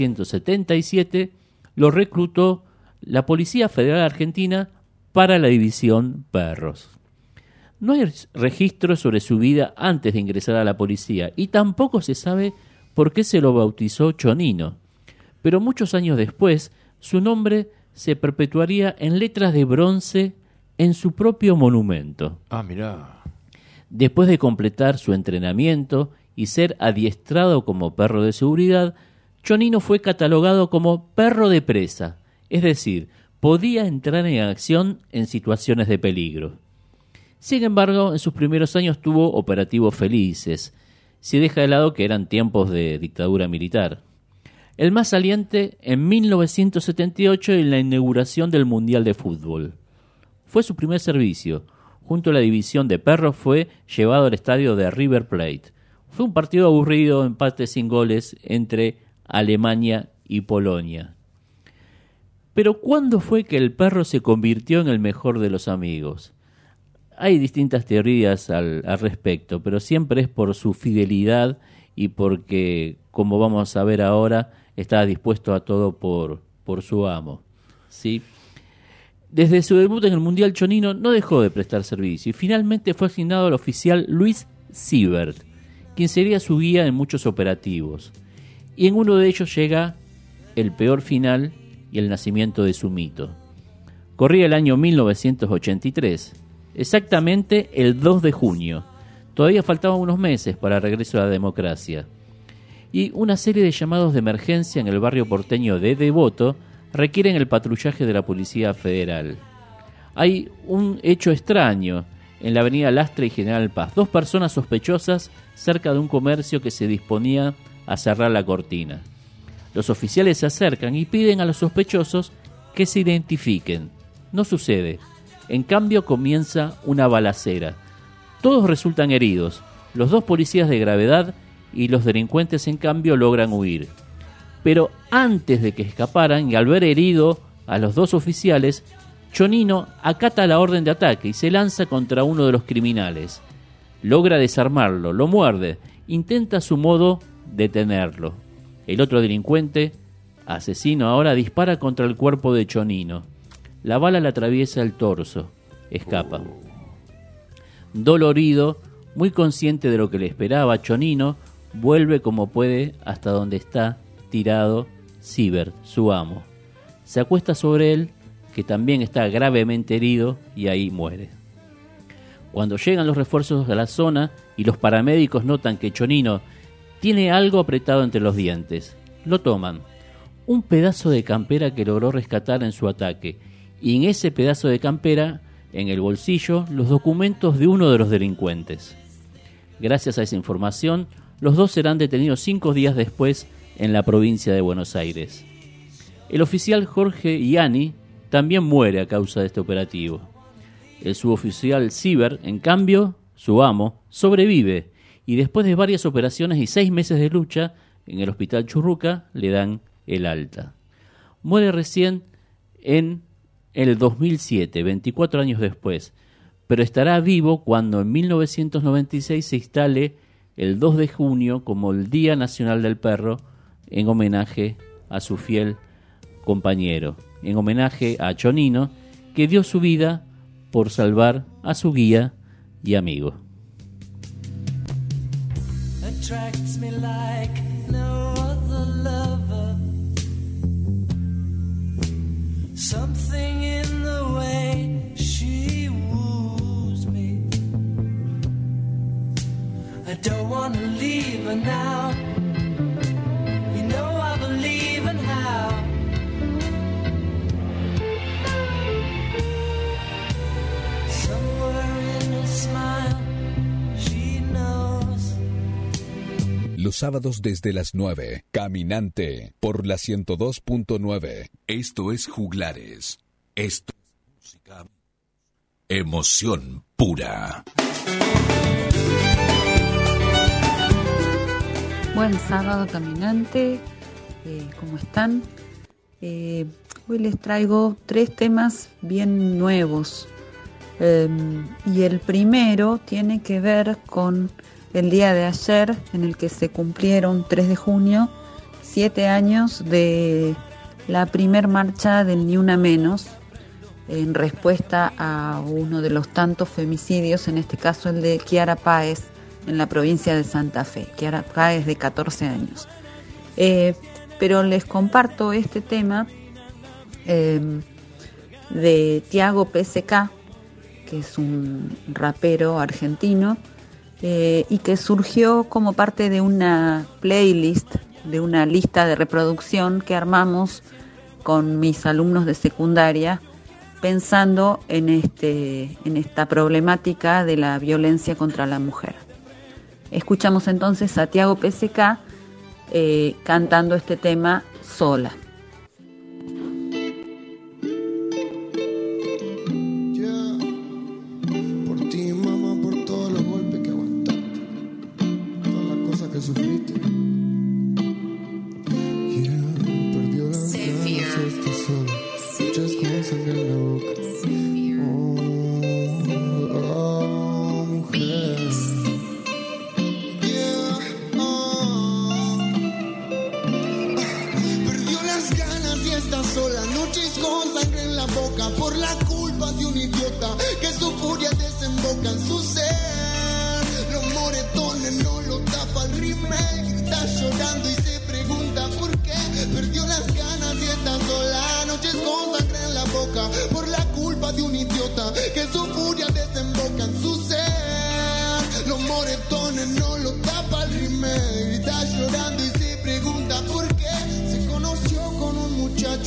1977 lo reclutó la Policía Federal Argentina para la división Perros. No hay registro sobre su vida antes de ingresar a la policía y tampoco se sabe por qué se lo bautizó Chonino. Pero muchos años después, su nombre se perpetuaría en letras de bronce en su propio monumento. Mirá. Después de completar su entrenamiento y ser adiestrado como perro de seguridad, Chonino fue catalogado como perro de presa, es decir, podía entrar en acción en situaciones de peligro. Sin embargo, en sus primeros años tuvo operativos felices, si deja de lado que eran tiempos de dictadura militar. El más saliente en 1978 en la inauguración del Mundial de Fútbol. Fue su primer servicio. Junto a la división de perros fue llevado al estadio de River Plate. Fue un partido aburrido, empate sin goles entre Alemania y Polonia. Pero ¿cuándo fue que el perro se convirtió en el mejor de los amigos? Hay distintas teorías al respecto, pero siempre es por su fidelidad y porque, como vamos a ver ahora, estaba dispuesto a todo por su amo. ¿Sí? Desde su debut en el Mundial, Chonino no dejó de prestar servicio y finalmente fue asignado al oficial Luis Siebert, quien sería su guía en muchos operativos. Y en uno de ellos llega el peor final y el nacimiento de su mito. Corría el año 1983, exactamente el 2 de junio. Todavía faltaban unos meses para el regreso a la democracia. y una serie de llamados de emergencia en el barrio porteño de Devoto requieren el patrullaje de la Policía Federal. Hay un hecho extraño en la avenida Lastra y General Paz. 2 personas sospechosas cerca de un comercio que se disponía a cerrar la cortina. Los oficiales se acercan y piden a los sospechosos que se identifiquen. No sucede. En cambio comienza una balacera. Todos resultan heridos. Los 2 policías de gravedad y los delincuentes en cambio logran huir. Pero antes de que escaparan y al ver herido a los 2 oficiales, Chonino acata la orden de ataque y se lanza contra uno de los criminales. Logra desarmarlo, lo muerde, intenta a su modo detenerlo. El otro delincuente, asesino ahora, dispara contra el cuerpo de Chonino. La bala le atraviesa el torso, escapa. Dolorido, muy consciente de lo que le esperaba, Chonino vuelve como puede hasta donde está tirado Sibert, su amo. Se acuesta sobre él, que también está gravemente herido, y ahí muere. Cuando llegan los refuerzos a la zona y los paramédicos notan que Chonino tiene algo apretado entre los dientes, lo toman. Un pedazo de campera que logró rescatar en su ataque, y en ese pedazo de campera, en el bolsillo, los documentos de uno de los delincuentes. Gracias a esa información, los 2 serán detenidos 5 días después en la provincia de Buenos Aires. El oficial Jorge Ianni también muere a causa de este operativo. El suboficial Sibert, en cambio, su amo, sobrevive y después de varias operaciones y 6 meses de lucha, en el hospital Churruca le dan el alta. Muere recién en el 2007, 24 años después, pero estará vivo cuando en 1996 se instale el 2 de junio como el Día Nacional del Perro, en homenaje a su fiel compañero, en homenaje a Chonino, que dio su vida por salvar a su guía y amigo. Attracts me like no other lover. Something in the way she woos me. I don't want to leave her now. You know I believe in how. Los sábados desde las 9, Caminante, por la 102.9. Esto es Juglares. Esto es música. Emoción pura. Buen sábado, Caminante. ¿Cómo están? Hoy les traigo 3 temas bien nuevos. Y el primero tiene que ver con el día de ayer, en el que se cumplieron 3 de junio, 7 años de la primer marcha del Ni Una Menos, en respuesta a uno de los tantos femicidios, en este caso el de Kiara Páez, en la provincia de Santa Fe. Kiara Páez, de 14 años. Pero les comparto este tema de Tiago PSK, que es un rapero argentino, y que surgió como parte de una playlist, de una lista de reproducción que armamos con mis alumnos de secundaria, pensando en esta problemática de la violencia contra la mujer. Escuchamos entonces a Tiago PSK cantando este tema sola. Los moretones no lo tapa el rímel, está llorando y se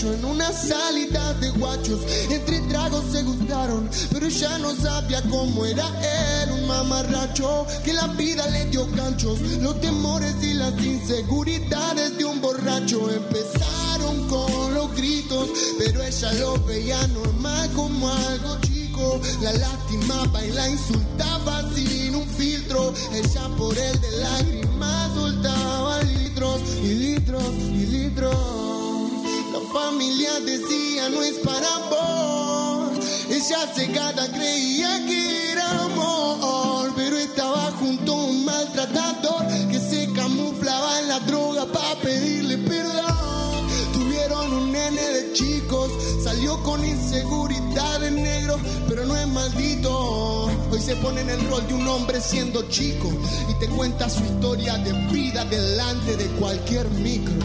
borracho en una salida de guachos. Entre tragos se gustaron, pero ella no sabía cómo era él, un mamarracho que la vida le dio ganchos. Los temores y las inseguridades de un borracho empezaron con los gritos, pero ella lo veía normal como algo chico. La lastimaba y la insultaba sin un filtro. Ella por él de lágrimas soltaba litros y litros y litros. La familia decía no es para vos. Ella cegada creía que era amor, pero estaba junto a un maltratador que se camuflaba en la droga para pedirle perdón. Tuvieron un nene de chicos, salió con inseguridad de negro, pero no es maldito. Hoy se pone en el rol de un hombre siendo chico y te cuenta su historia de vida delante de cualquier micro.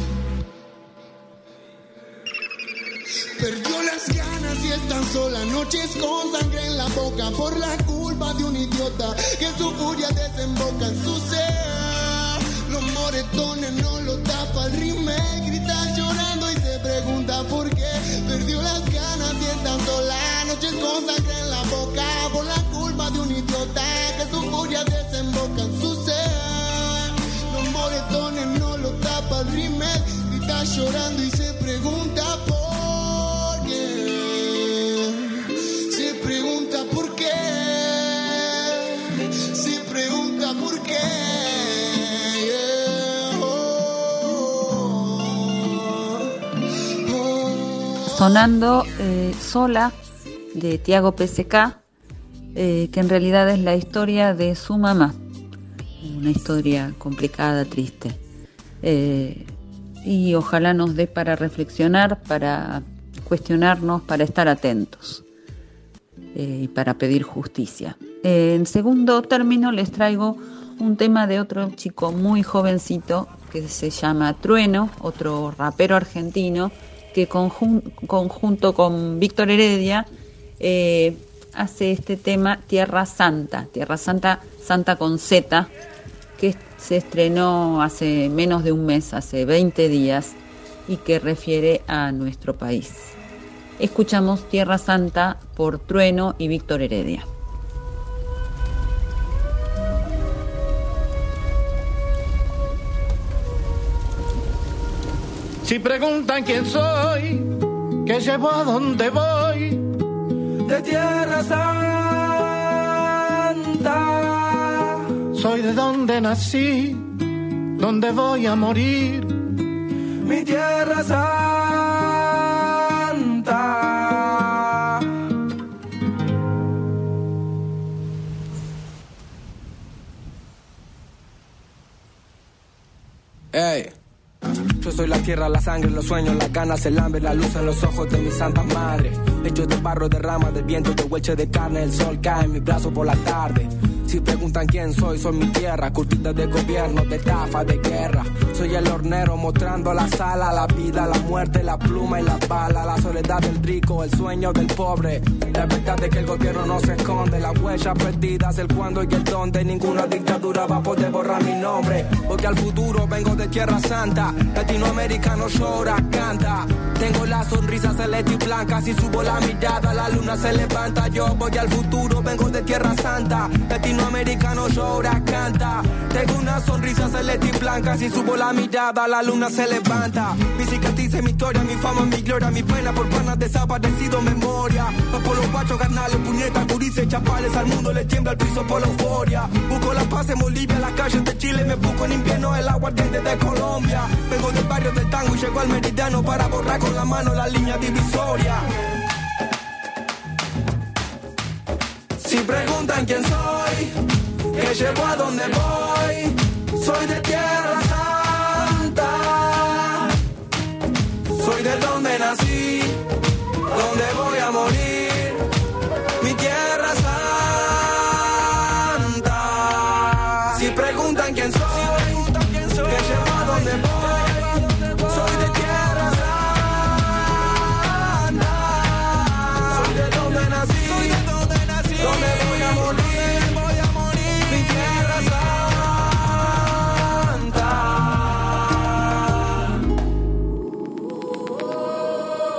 Perdió las ganas y están sola, noches con sangre en la boca por la culpa de un idiota que su furia desemboca en su ser. Los moretones no lo tapa el rímel, grita llorando y se pregunta por qué. Perdió las ganas y están sola, noches con sangre en la boca por la culpa de un idiota que su furia desemboca en su ser. Los moretones no lo tapa el rímel, grita llorando y se pregunta por qué. Se pregunta por qué. Se pregunta por qué. Sonando Sola de Tiago PSK, que en realidad es la historia de su mamá, una historia complicada, triste, y ojalá nos dé para reflexionar, para cuestionarnos, para estar atentos y para pedir justicia. En segundo término les traigo un tema de otro chico muy jovencito que se llama Trueno, otro rapero argentino que conjunto con Víctor Heredia hace este tema Tierra Santa, Santa con Z, que se estrenó hace menos de un mes, hace 20 días, y que refiere a nuestro país. Escuchamos Tierra Santa por Trueno y Víctor Heredia. Si preguntan quién soy, qué llevo, a dónde voy, de Tierra Santa. Soy de donde nací, donde voy a morir, mi Tierra Santa. Hey. Yo soy la tierra, la sangre, los sueños, las ganas, el hambre, la luz en los ojos de mi santa madre. Hechos de barro, de ramas, de viento, de hueche de carne, el sol cae en mi brazo por la tarde. Si preguntan quién soy mi tierra, curtida de gobierno, de estafa, de guerra. Soy el hornero mostrando la sala, la vida, la muerte, la pluma y la bala, la soledad del rico, el sueño del pobre. La verdad es que el gobierno no se esconde, las huellas perdidas, el cuándo y el dónde. Ninguna dictadura va a poder borrar mi nombre, porque al futuro vengo de Tierra Santa. Latinoamericano llora, canta. Tengo la sonrisa celeste y blanca, si subo la mirada la luna se levanta. Yo voy al futuro, vengo de Tierra Santa. Latinoamericano llora, canta. Tengo una sonrisa celeste y blanca, si subo la mirada la luna se levanta. Mi cicatriz, mi historia, mi fama, mi gloria, mi pena por panas desaparecido, memoria. Va por los guachos, carnales, puñetas, gurises, chapales, al mundo le tiembla el piso por la euforia. Busco la paz en Bolivia, las calles de Chile, me busco en invierno el aguardiente de Colombia. Vengo del barrio del tango y llego al meridiano para borrar con la mano la línea divisoria. Si preguntan quién soy, qué llevo, a dónde voy, soy de Tierra Santa. Soy de donde nací, donde voy a morir, mi Tierra Santa. Si preguntan quién soy, qué llevo, a dónde voy, soy de Tierra Santa. Soy de donde nací, donde voy a morir, mi Tierra Santa.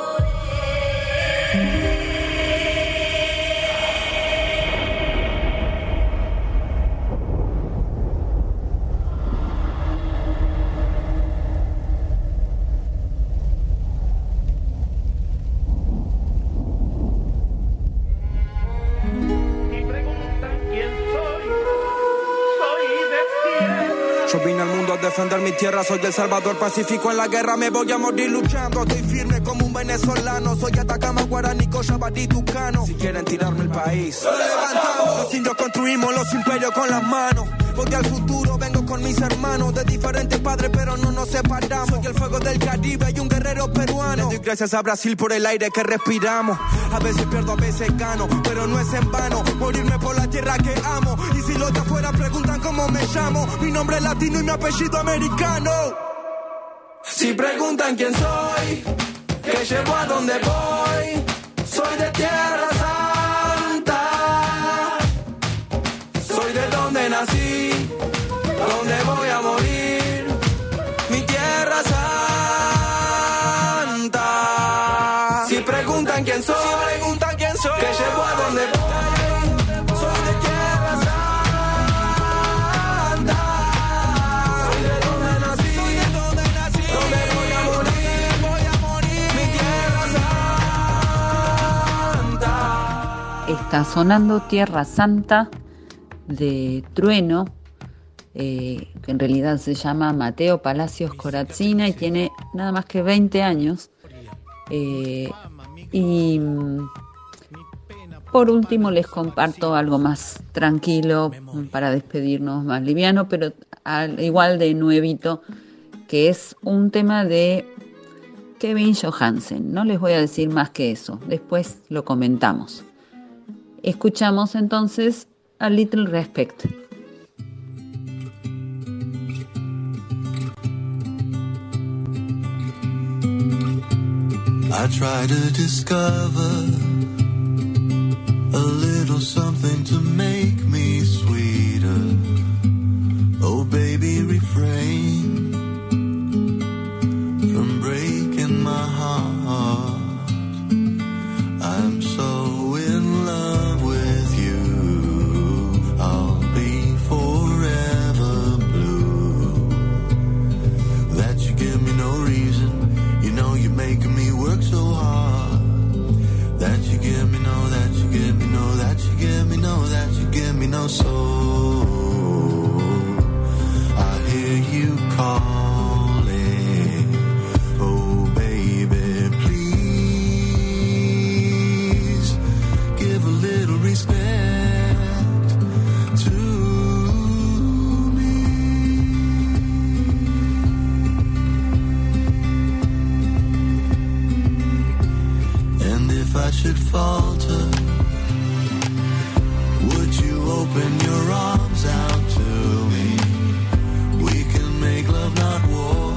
defender mi tierra, soy el Salvador Pacífico en la guerra, me voy a morir luchando. Estoy firme como un venezolano, soy Atacama, Guaraní, Cochabamba, Tucano. Si quieren tirarme el país, lo levantamos. Los indios construimos los imperios con las manos. Voy al futuro, vengo con mis hermanos de diferentes padres, pero no nos separamos. Soy el fuego del Caribe y un guerrero peruano. Le doy gracias a Brasil por el aire que respiramos. A veces pierdo, a veces gano, pero no es en vano morirme por la tierra que amo. Y si los de afuera preguntan cómo me llamo, mi nombre es latino y mi apellido americano. Si preguntan quién soy, qué llevo, a dónde voy, soy de Tierra Santa. Soy de donde nací, donde voy a morir, mi Tierra Santa. Si preguntan quién soy, qué llevo, a dónde voy, soy de Tierra Santa. Soy de donde nací, donde voy a morir, mi Tierra Santa. Está sonando Tierra Santa de Trueno, que en realidad se llama Mateo Palacios Corazzina y tiene nada más que 20 años. Y por último les comparto algo más tranquilo para despedirnos, más liviano, pero igual de nuevito, que es un tema de Kevin Johansen. No les voy a decir más que eso, después lo comentamos. Escuchamos entonces A Little Respect. I try to discover a little something to make me sweeter. Oh baby, refrain from breaking my heart. I'm so in love with you, I'll be forever blue. That you give me no reason, you know you're making me work so hard. That you give me no, that you give me no, that you give me no, that you give me no soul. I hear you calling, oh baby, please give a little respect to me. And if I should falter, would you open your arms out to me? We can make love, not war,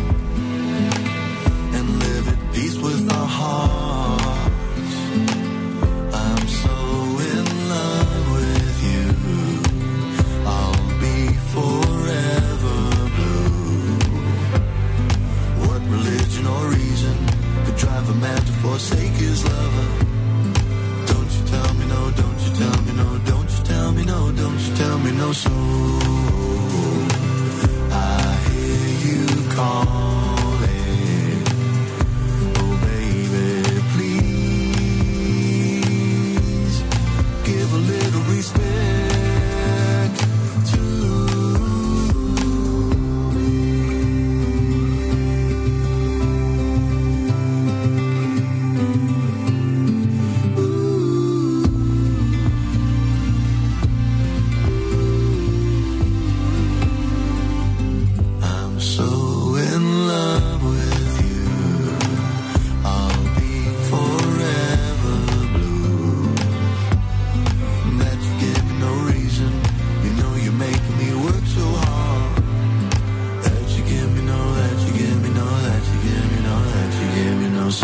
and live at peace with our hearts. I'm so in love with you, I'll be forever blue. What religion or reason could drive a man to forsake his lover? Don't you tell me no, don't you tell me no, don't you tell me no, don't you tell me no soul. I hear you calling, oh baby, please give a little respect to I'm so in love with you, I'll be forever blue. That you give me no reason, you know you're making me work so hard. That you give me no, that you give me no, that you give me no, that you give me no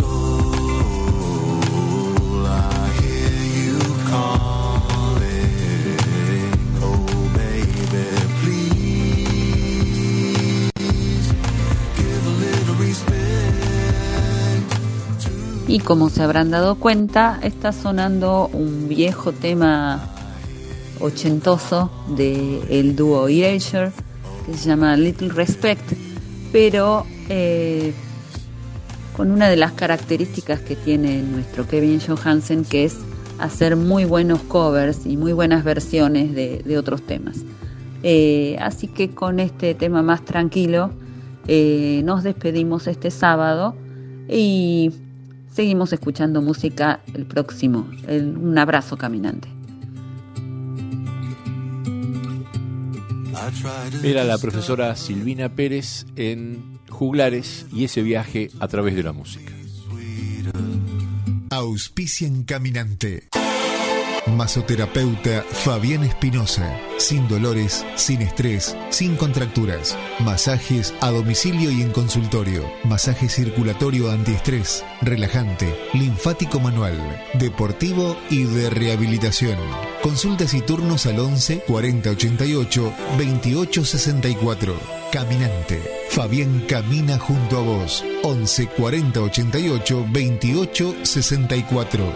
soul. I hear you calling, oh baby, please give a little respect. Y como se habrán dado cuenta, está sonando un viejo tema ochentoso del dúo Erasure, que se llama Little Respect, pero con una de las características que tiene nuestro Kevin Johansen, que es hacer muy buenos covers y muy buenas versiones de otros temas. Así que con este tema más tranquilo nos despedimos este sábado y seguimos escuchando música el próximo. Un abrazo, caminante. Era la profesora Silvina Pérez en Juglares y ese viaje a través de la música. Auspician Caminante. Masoterapeuta Fabián Espinosa. Sin dolores, sin estrés, sin contracturas. Masajes a domicilio y en consultorio. Masaje circulatorio antiestrés, relajante, linfático manual, deportivo y de rehabilitación. Consultas y turnos al 11 40 88 28 64. Caminante. Fabián camina junto a vos. 11 40 88 28 64.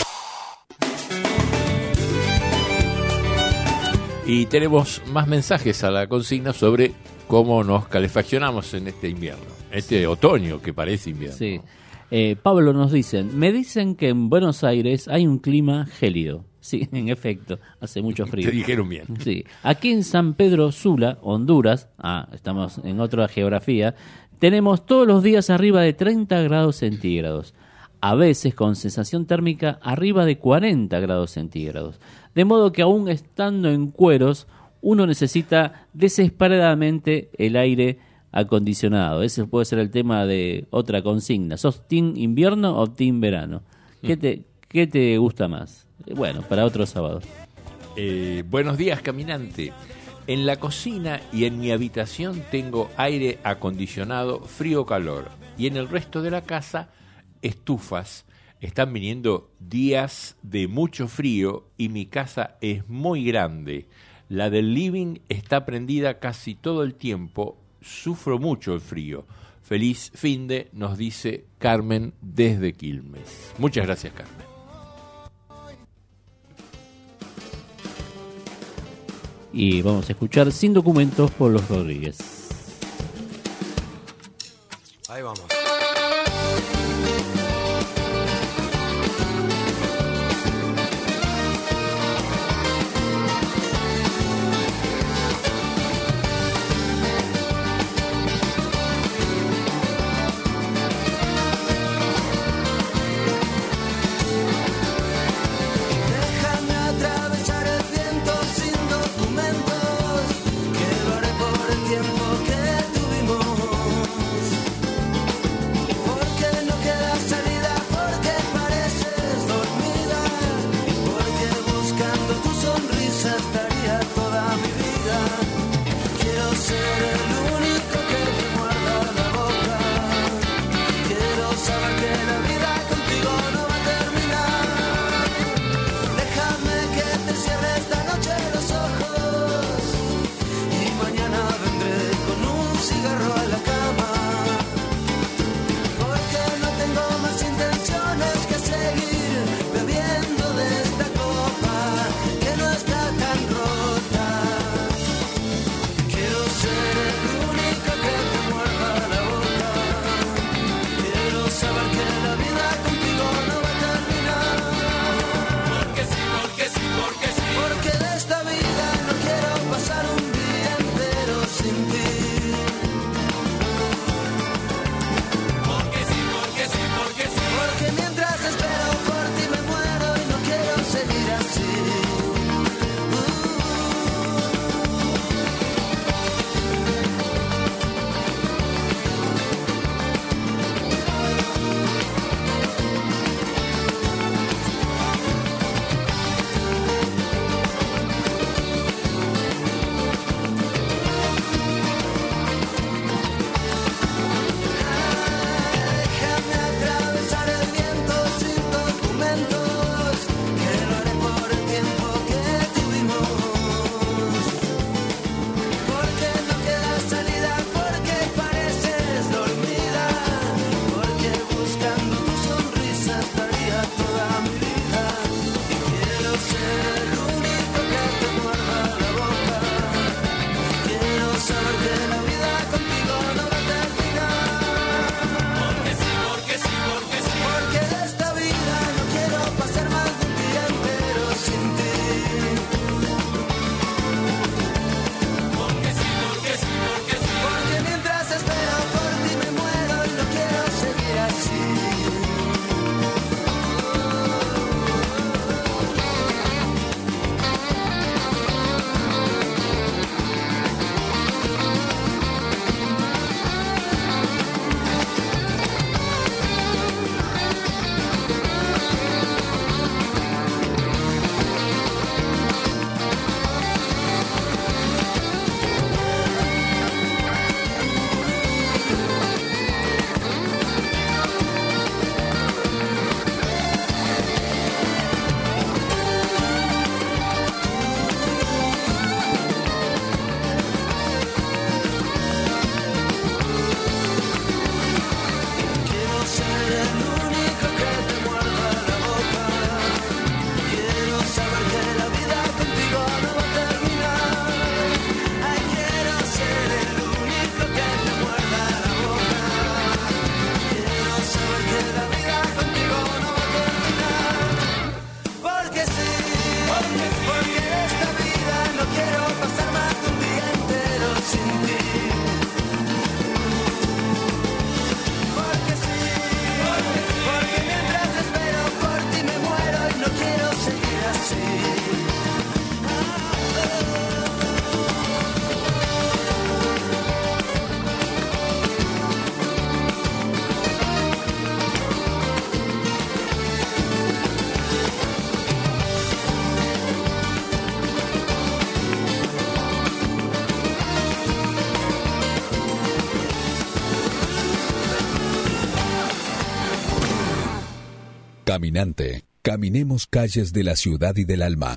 Y tenemos más mensajes a la consigna sobre cómo nos calefaccionamos en este invierno, este otoño que parece invierno. Sí. Pablo nos me dicen que en Buenos Aires hay un clima gélido. Sí, en efecto, hace mucho frío. Te dijeron bien. Sí. Aquí en San Pedro Sula, Honduras, estamos en otra geografía, tenemos todos los días arriba de 30 grados centígrados. A veces con sensación térmica arriba de 40 grados centígrados. De modo que aún estando en cueros, uno necesita desesperadamente el aire acondicionado. Ese puede ser el tema de otra consigna. ¿Sos team invierno o team verano? ¿Qué te gusta más? Bueno, para otro sábado. Buenos días, caminante. En la cocina y en mi habitación tengo aire acondicionado frío-calor. Y en el resto de la casa, estufas. Están viniendo días de mucho frío y mi casa es muy grande. La del living está prendida casi todo el tiempo. Sufro mucho el frío. Feliz finde, nos dice Carmen desde Quilmes. Muchas gracias, Carmen. Y vamos a escuchar Sin Documentos por Los Rodríguez. Ahí vamos. Déjame atravesar el viento sin documentos, que lo haré por el tiempo que tuvimos, porque no quiero Caminante, caminemos calles de la ciudad y del alma.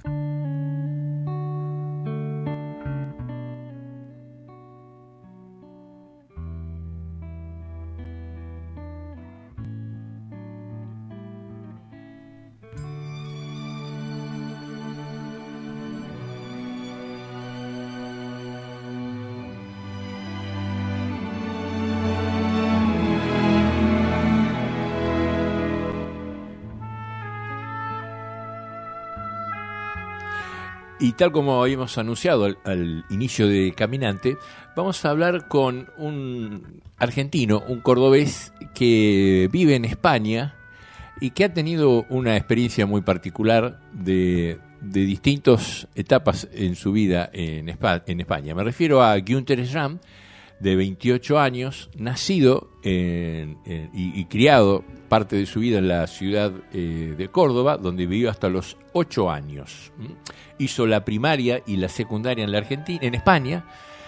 Y tal como habíamos anunciado al inicio de Caminante, vamos a hablar con un argentino, un cordobés que vive en España y que ha tenido una experiencia muy particular de distintas etapas en su vida en España. Me refiero a Günther Schramm, de 28 años, nacido y criado parte de su vida en la ciudad de Córdoba, donde vivió hasta los 8 años. Hizo la primaria y la secundaria en España.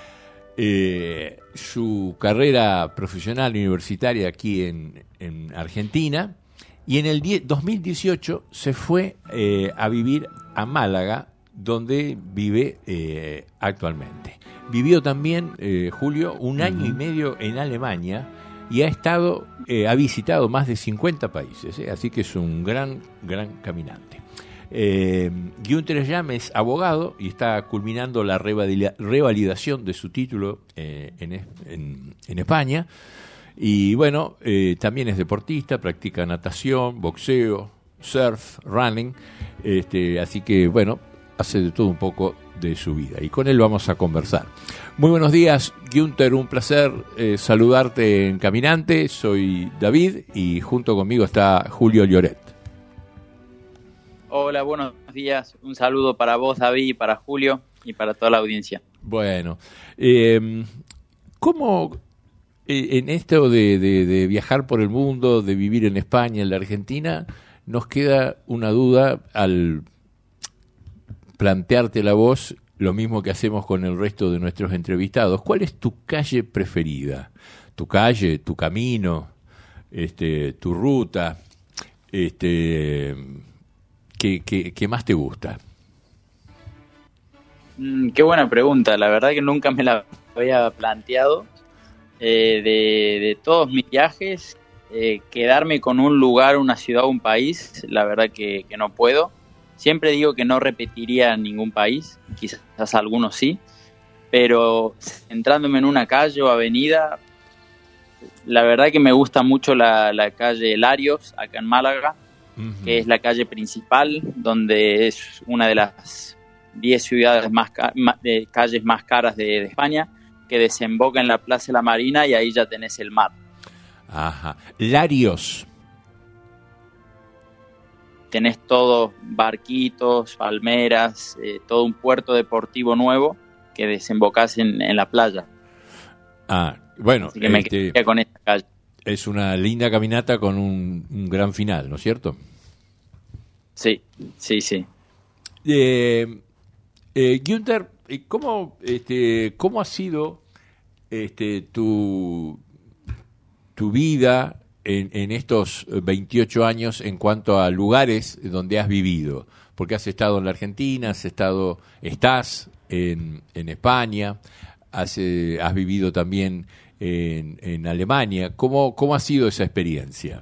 Su carrera profesional universitaria aquí en Argentina. Y en el 2018 se fue a vivir a Málaga, donde vive actualmente. Vivió también, Julio, un año y medio en Alemania y ha visitado más de 50 países, así que es un gran caminante. Günther Schramm es abogado y está culminando la revalidación de su título en España. Y bueno, también es deportista, practica natación, boxeo, surf, running, así que bueno, hace de todo un poco de su vida y con él vamos a conversar. Muy buenos días, Günther, un placer saludarte en Caminante. Soy David y junto conmigo está Julio Lloret. Hola, buenos días, un saludo para vos, David, para Julio y para toda la audiencia. Bueno, ¿cómo en esto de viajar por el mundo, de vivir en España, en la Argentina, nos queda una duda al plantearte la voz, lo mismo que hacemos con el resto de nuestros entrevistados? ¿Cuál es tu calle preferida? ¿Tu calle, tu camino, tu ruta, ¿qué más te gusta? Qué buena pregunta, la verdad que nunca me la había planteado. De todos mis viajes, quedarme con un lugar, una ciudad, un país, la verdad que no puedo. Siempre digo que no repetiría ningún país, quizás algunos sí, pero centrándome en una calle o avenida, la verdad que me gusta mucho la calle Larios, acá en Málaga, que es la calle principal, donde es una de las 10 ciudades calles más caras de España, que desemboca en la Plaza de la Marina y ahí ya tenés el mar. Ajá. Larios. Tenés todos barquitos, palmeras, todo un puerto deportivo nuevo que desembocás en la playa. Ah, bueno, así que me quedé con esta calle. Es una linda caminata con un gran final, ¿no es cierto? Sí. Günther, ¿cómo ha sido tu vida en estos 28 años en cuanto a lugares donde has vivido? Porque has estado en la Argentina, estás en España, has vivido también en Alemania. ¿Cómo ha sido esa experiencia?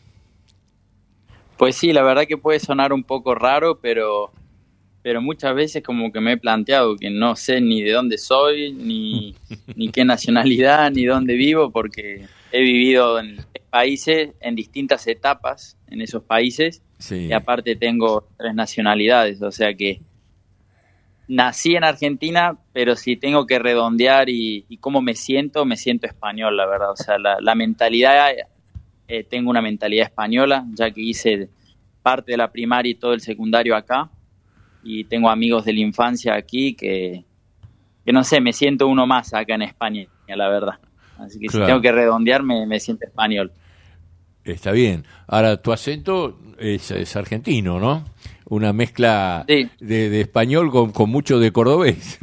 Pues sí, la verdad que puede sonar un poco raro, pero muchas veces como que me he planteado que no sé ni de dónde soy, ni qué nacionalidad, ni dónde vivo, porque he vivido en países, en distintas etapas en esos países, sí. Y aparte tengo 3 nacionalidades, o sea que nací en Argentina, pero si tengo que redondear y cómo me siento español, la verdad. O sea, la mentalidad, tengo una mentalidad española, ya que hice parte de la primaria y todo el secundario acá, y tengo amigos de la infancia aquí que no sé, me siento uno más acá en España, la verdad. Así que claro, si tengo que redondear, me siento español. Está bien. Ahora, tu acento es argentino, ¿no? Una mezcla sí, de español con mucho de cordobés.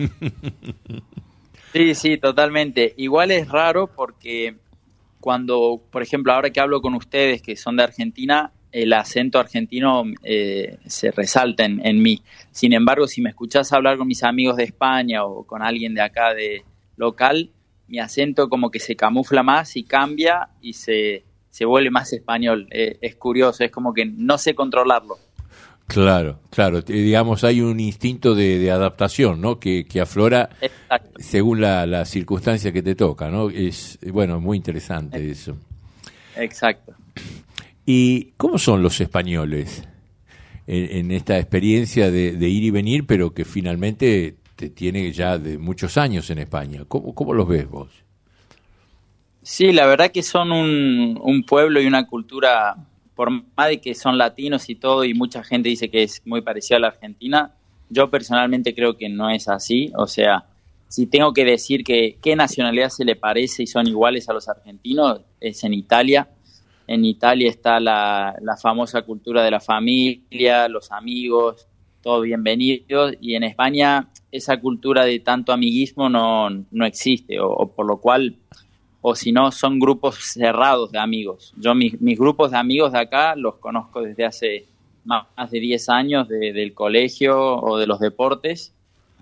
Sí, totalmente. Igual es raro porque cuando, por ejemplo, ahora que hablo con ustedes que son de Argentina, el acento argentino se resalta en mí. Sin embargo, si me escuchás hablar con mis amigos de España o con alguien de acá de local, mi acento como que se camufla más y cambia y se vuelve más español. Es curioso, es como que no sé controlarlo. Claro, digamos, hay un instinto de adaptación, ¿no? Que aflora según la circunstancia que te toca, ¿no? Es, bueno, muy interesante eso. Exacto. ¿Y cómo son los españoles en esta experiencia de ir y venir, pero que finalmente te tiene ya de muchos años en España? ¿Cómo los ves vos? Sí, la verdad que son un pueblo y una cultura, por más de que son latinos y todo, y mucha gente dice que es muy parecida a la Argentina, yo personalmente creo que no es así. O sea, si tengo que decir que qué nacionalidad se le parece y son iguales a los argentinos, es en Italia. En Italia está la famosa cultura de la familia, los amigos, todos bienvenidos, y en España esa cultura de tanto amiguismo no existe, o por lo cual, o si no, son grupos cerrados de amigos. Yo mis grupos de amigos de acá los conozco desde hace más de 10 años, del colegio o de los deportes,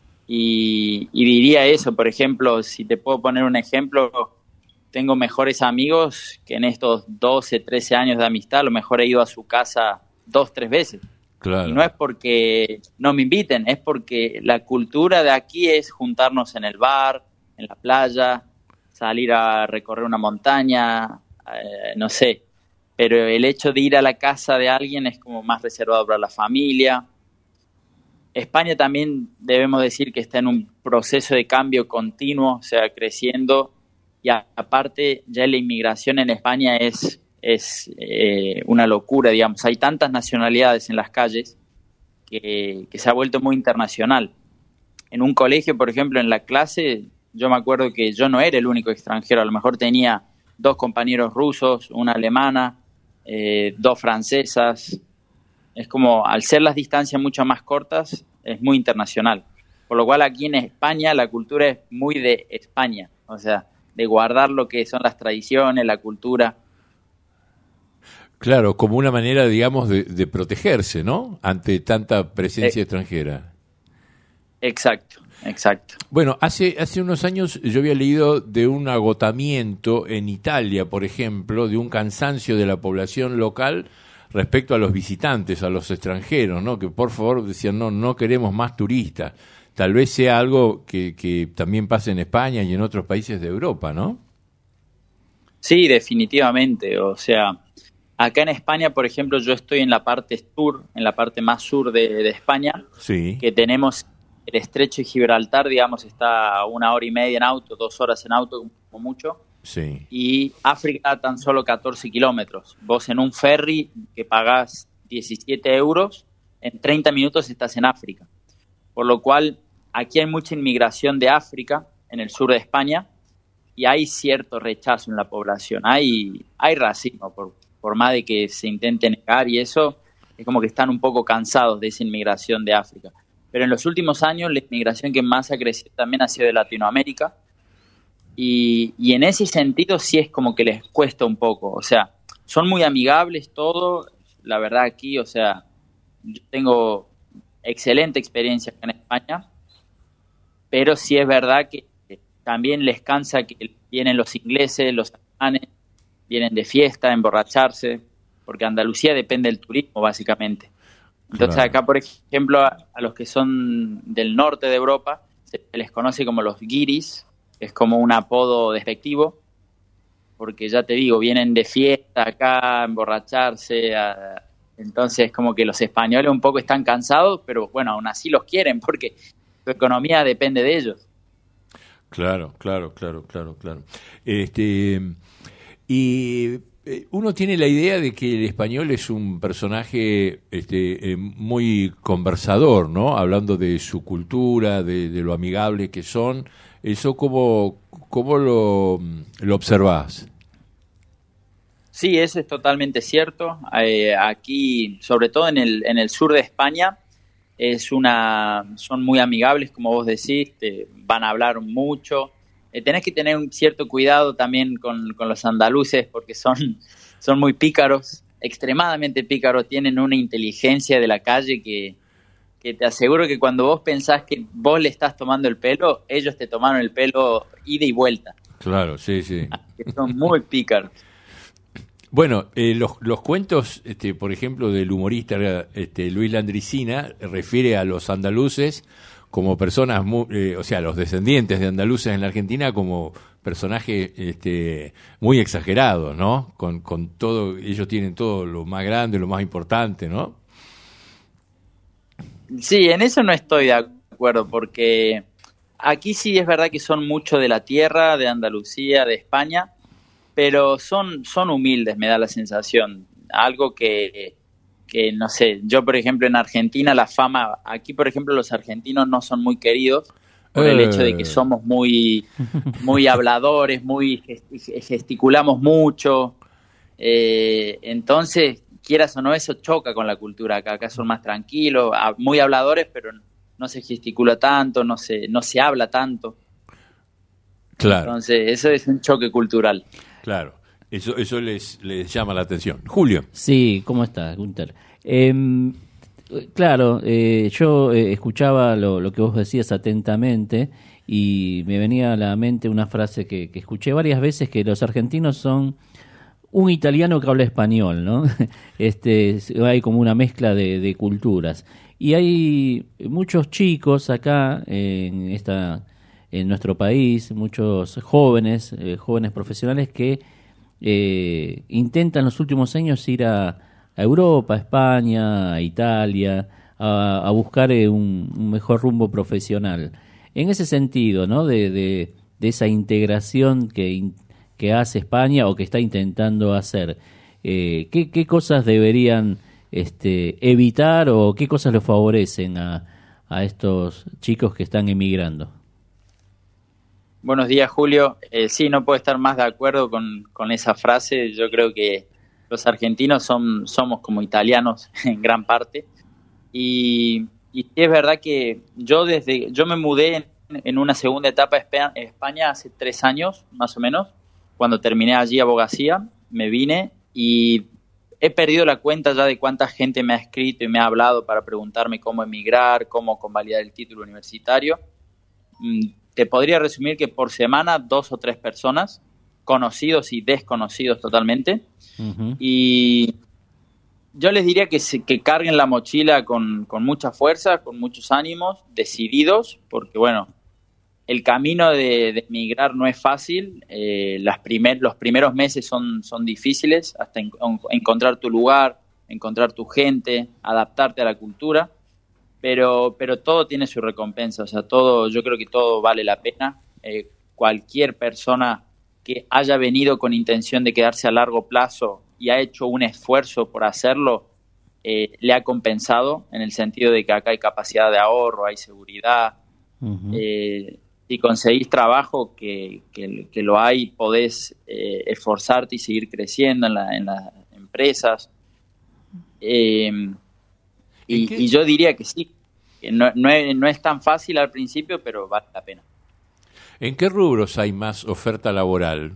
y diría eso. Por ejemplo, si te puedo poner un ejemplo, tengo mejores amigos que en estos 12, 13 años de amistad, a lo mejor he ido a su casa 2, 3 veces. Claro. Y no es porque no me inviten, es porque la cultura de aquí es juntarnos en el bar, en la playa, salir a recorrer una montaña, no sé. Pero el hecho de ir a la casa de alguien es como más reservado para la familia. España también debemos decir que está en un proceso de cambio continuo, o sea, creciendo. Y aparte, ya la inmigración en España es una locura, digamos. Hay tantas nacionalidades en las calles que se ha vuelto muy internacional. En un colegio, por ejemplo, en la clase, yo me acuerdo que yo no era el único extranjero. A lo mejor tenía 2 compañeros rusos, una alemana, 2 francesas. Es como, al ser las distancias mucho más cortas, es muy internacional. Por lo cual aquí en España la cultura es muy de España. O sea, de guardar lo que son las tradiciones, la cultura. Claro, como una manera, digamos, de protegerse, ¿no? Ante tanta presencia extranjera. Exacto. Bueno, hace unos años yo había leído de un agotamiento en Italia, por ejemplo, de un cansancio de la población local respecto a los visitantes, a los extranjeros, ¿no? Que por favor decían, no queremos más turistas. Tal vez sea algo que también pase en España y en otros países de Europa, ¿no? Sí, definitivamente. O sea, acá en España, por ejemplo, yo estoy en la parte sur, en la parte más sur de España, sí, que tenemos el estrecho de Gibraltar, digamos, está a 1 hora y media en auto, 2 horas en auto, como mucho. Sí. Y África tan solo 14 kilómetros. Vos en un ferry que pagás 17 euros, en 30 minutos estás en África. Por lo cual, aquí hay mucha inmigración de África, en el sur de España, y hay cierto rechazo en la población. Hay racismo, por más de que se intente negar y eso, es como que están un poco cansados de esa inmigración de África. Pero en los últimos años, la inmigración que más ha crecido también ha sido de Latinoamérica, y en ese sentido sí es como que les cuesta un poco. O sea, son muy amigables todo, la verdad aquí, o sea, yo tengo excelente experiencia acá en España, pero sí es verdad que también les cansa que vienen los ingleses, los alemanes, vienen de fiesta, a emborracharse, porque Andalucía depende del turismo básicamente. Entonces Claro. acá, por ejemplo, a los que son del norte de Europa, se les conoce como los guiris, que es como un apodo despectivo, porque ya te digo, vienen de fiesta acá, a emborracharse, entonces como que los españoles un poco están cansados, pero bueno, aún así los quieren, porque su economía depende de ellos. Claro. Y uno tiene la idea de que el español es un personaje muy conversador, ¿no? Hablando de su cultura, de lo amigable que son. ¿Eso cómo lo observás? Sí, eso es totalmente cierto. Aquí, sobre todo en el sur de España, son muy amigables, como vos decís, te van a hablar mucho. Tenés que tener un cierto cuidado también con los andaluces porque son muy pícaros. extremadamente pícaros, tienen una inteligencia de la calle que te aseguro que cuando vos pensás que vos le estás tomando el pelo, ellos te tomaron el pelo ida y vuelta. Claro, sí, sí. Que son muy pícaros. Bueno, los cuentos, por ejemplo, del humorista Luis Landricina, refiere a los andaluces como personas, o sea, los descendientes de andaluces en la Argentina como personajes muy exagerados, ¿no? Con todo, ellos tienen todo lo más grande, lo más importante, ¿no? Sí, en eso no estoy de acuerdo, porque aquí sí es verdad que son mucho de la tierra, de Andalucía, de España, pero son humildes, me da la sensación. Algo que no sé, yo por ejemplo en Argentina la fama, aquí por ejemplo los argentinos no son muy queridos por el hecho de que somos muy habladores, gesticulamos mucho, entonces quieras o no, eso choca con la cultura acá son más tranquilos, muy habladores, pero no se gesticula tanto, no se habla tanto. Claro. Entonces eso es un choque cultural. Claro, eso les llama la atención. Julio. Sí, ¿cómo estás, Gunter? Claro, yo escuchaba lo que vos decías atentamente y me venía a la mente una frase que escuché varias veces, que los argentinos son un italiano que habla español, ¿no? Hay como una mezcla de culturas. Y hay muchos chicos acá en nuestro país, muchos jóvenes profesionales que intentan en los últimos años ir a Europa, a España, a Italia, a buscar un mejor rumbo profesional. En ese sentido, ¿no? De esa integración que hace España o que está intentando hacer, ¿qué cosas deberían evitar o qué cosas le favorecen a estos chicos que están emigrando? Buenos días, Julio. Sí, no puedo estar más de acuerdo con esa frase. Yo creo que los argentinos somos como italianos en gran parte. Y es verdad que yo me mudé en una segunda etapa a España hace 3 años, más o menos. Cuando terminé allí abogacía, me vine y he perdido la cuenta ya de cuánta gente me ha escrito y me ha hablado para preguntarme cómo emigrar, cómo convalidar el título universitario. Te podría resumir que por semana 2 o 3 personas, conocidos y desconocidos totalmente. Uh-huh. Y yo les diría que carguen la mochila con mucha fuerza, con muchos ánimos, decididos, porque bueno, el camino de emigrar no es fácil. Los primeros meses son difíciles hasta encontrar tu lugar, encontrar tu gente, adaptarte a la cultura. Pero todo tiene su recompensa, o sea, yo creo que todo vale la pena. Cualquier persona que haya venido con intención de quedarse a largo plazo y ha hecho un esfuerzo por hacerlo, le ha compensado, en el sentido de que acá hay capacidad de ahorro, hay seguridad. Uh-huh. Si conseguís trabajo, que lo hay, podés esforzarte y seguir creciendo en las empresas. Y yo diría que sí, que no es tan fácil al principio, pero vale la pena. ¿En qué rubros hay más oferta laboral?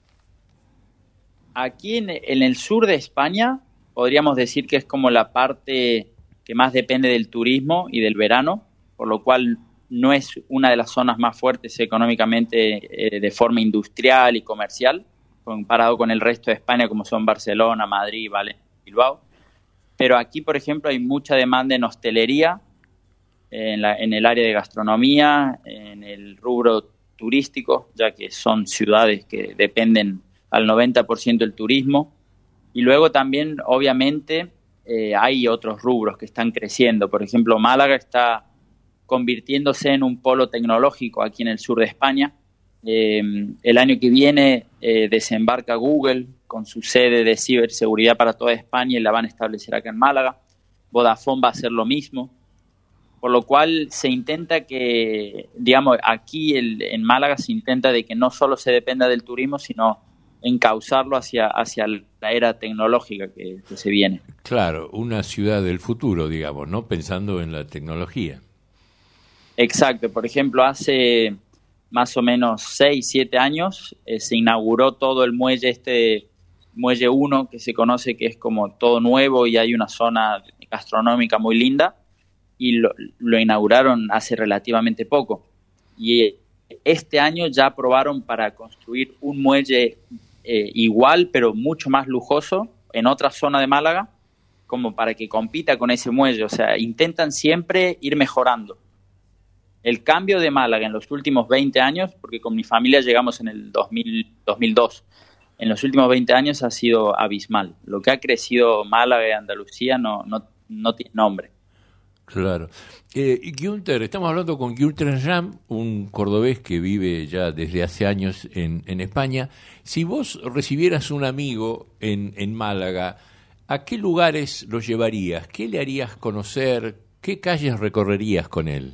Aquí en el sur de España podríamos decir que es como la parte que más depende del turismo y del verano, por lo cual no es una de las zonas más fuertes económicamente de forma industrial y comercial, comparado con el resto de España, como son Barcelona, Madrid, Valencia, Bilbao. Pero aquí, por ejemplo, hay mucha demanda en hostelería, en el área de gastronomía, en el rubro turístico, ya que son ciudades que dependen al 90% del turismo. Y luego también, obviamente, hay otros rubros que están creciendo. Por ejemplo, Málaga está convirtiéndose en un polo tecnológico aquí en el sur de España. El año que viene desembarca Google con su sede de ciberseguridad para toda España y la van a establecer acá en Málaga. Vodafone va a hacer lo mismo. Por lo cual se intenta que, digamos, aquí en Málaga se intenta de que no solo se dependa del turismo, sino encauzarlo hacia la era tecnológica que se viene. Claro, una ciudad del futuro, digamos, ¿no? Pensando en la tecnología. Exacto. Por ejemplo, hace más o menos 6, 7 años se inauguró todo el muelle Muelle 1, que se conoce que es como todo nuevo y hay una zona gastronómica muy linda, y lo inauguraron hace relativamente poco. Y este año ya aprobaron para construir un muelle igual, pero mucho más lujoso, en otra zona de Málaga, como para que compita con ese muelle. O sea, intentan siempre ir mejorando. El cambio de Málaga en los últimos 20 años, porque con mi familia llegamos en el 2002, en los últimos 20 años ha sido abismal. Lo que ha crecido Málaga y Andalucía no tiene nombre. Claro. Günther, estamos hablando con Günther Ram, un cordobés que vive ya desde hace años en España. Si vos recibieras un amigo en Málaga, ¿a qué lugares lo llevarías? ¿Qué le harías conocer? ¿Qué calles recorrerías con él?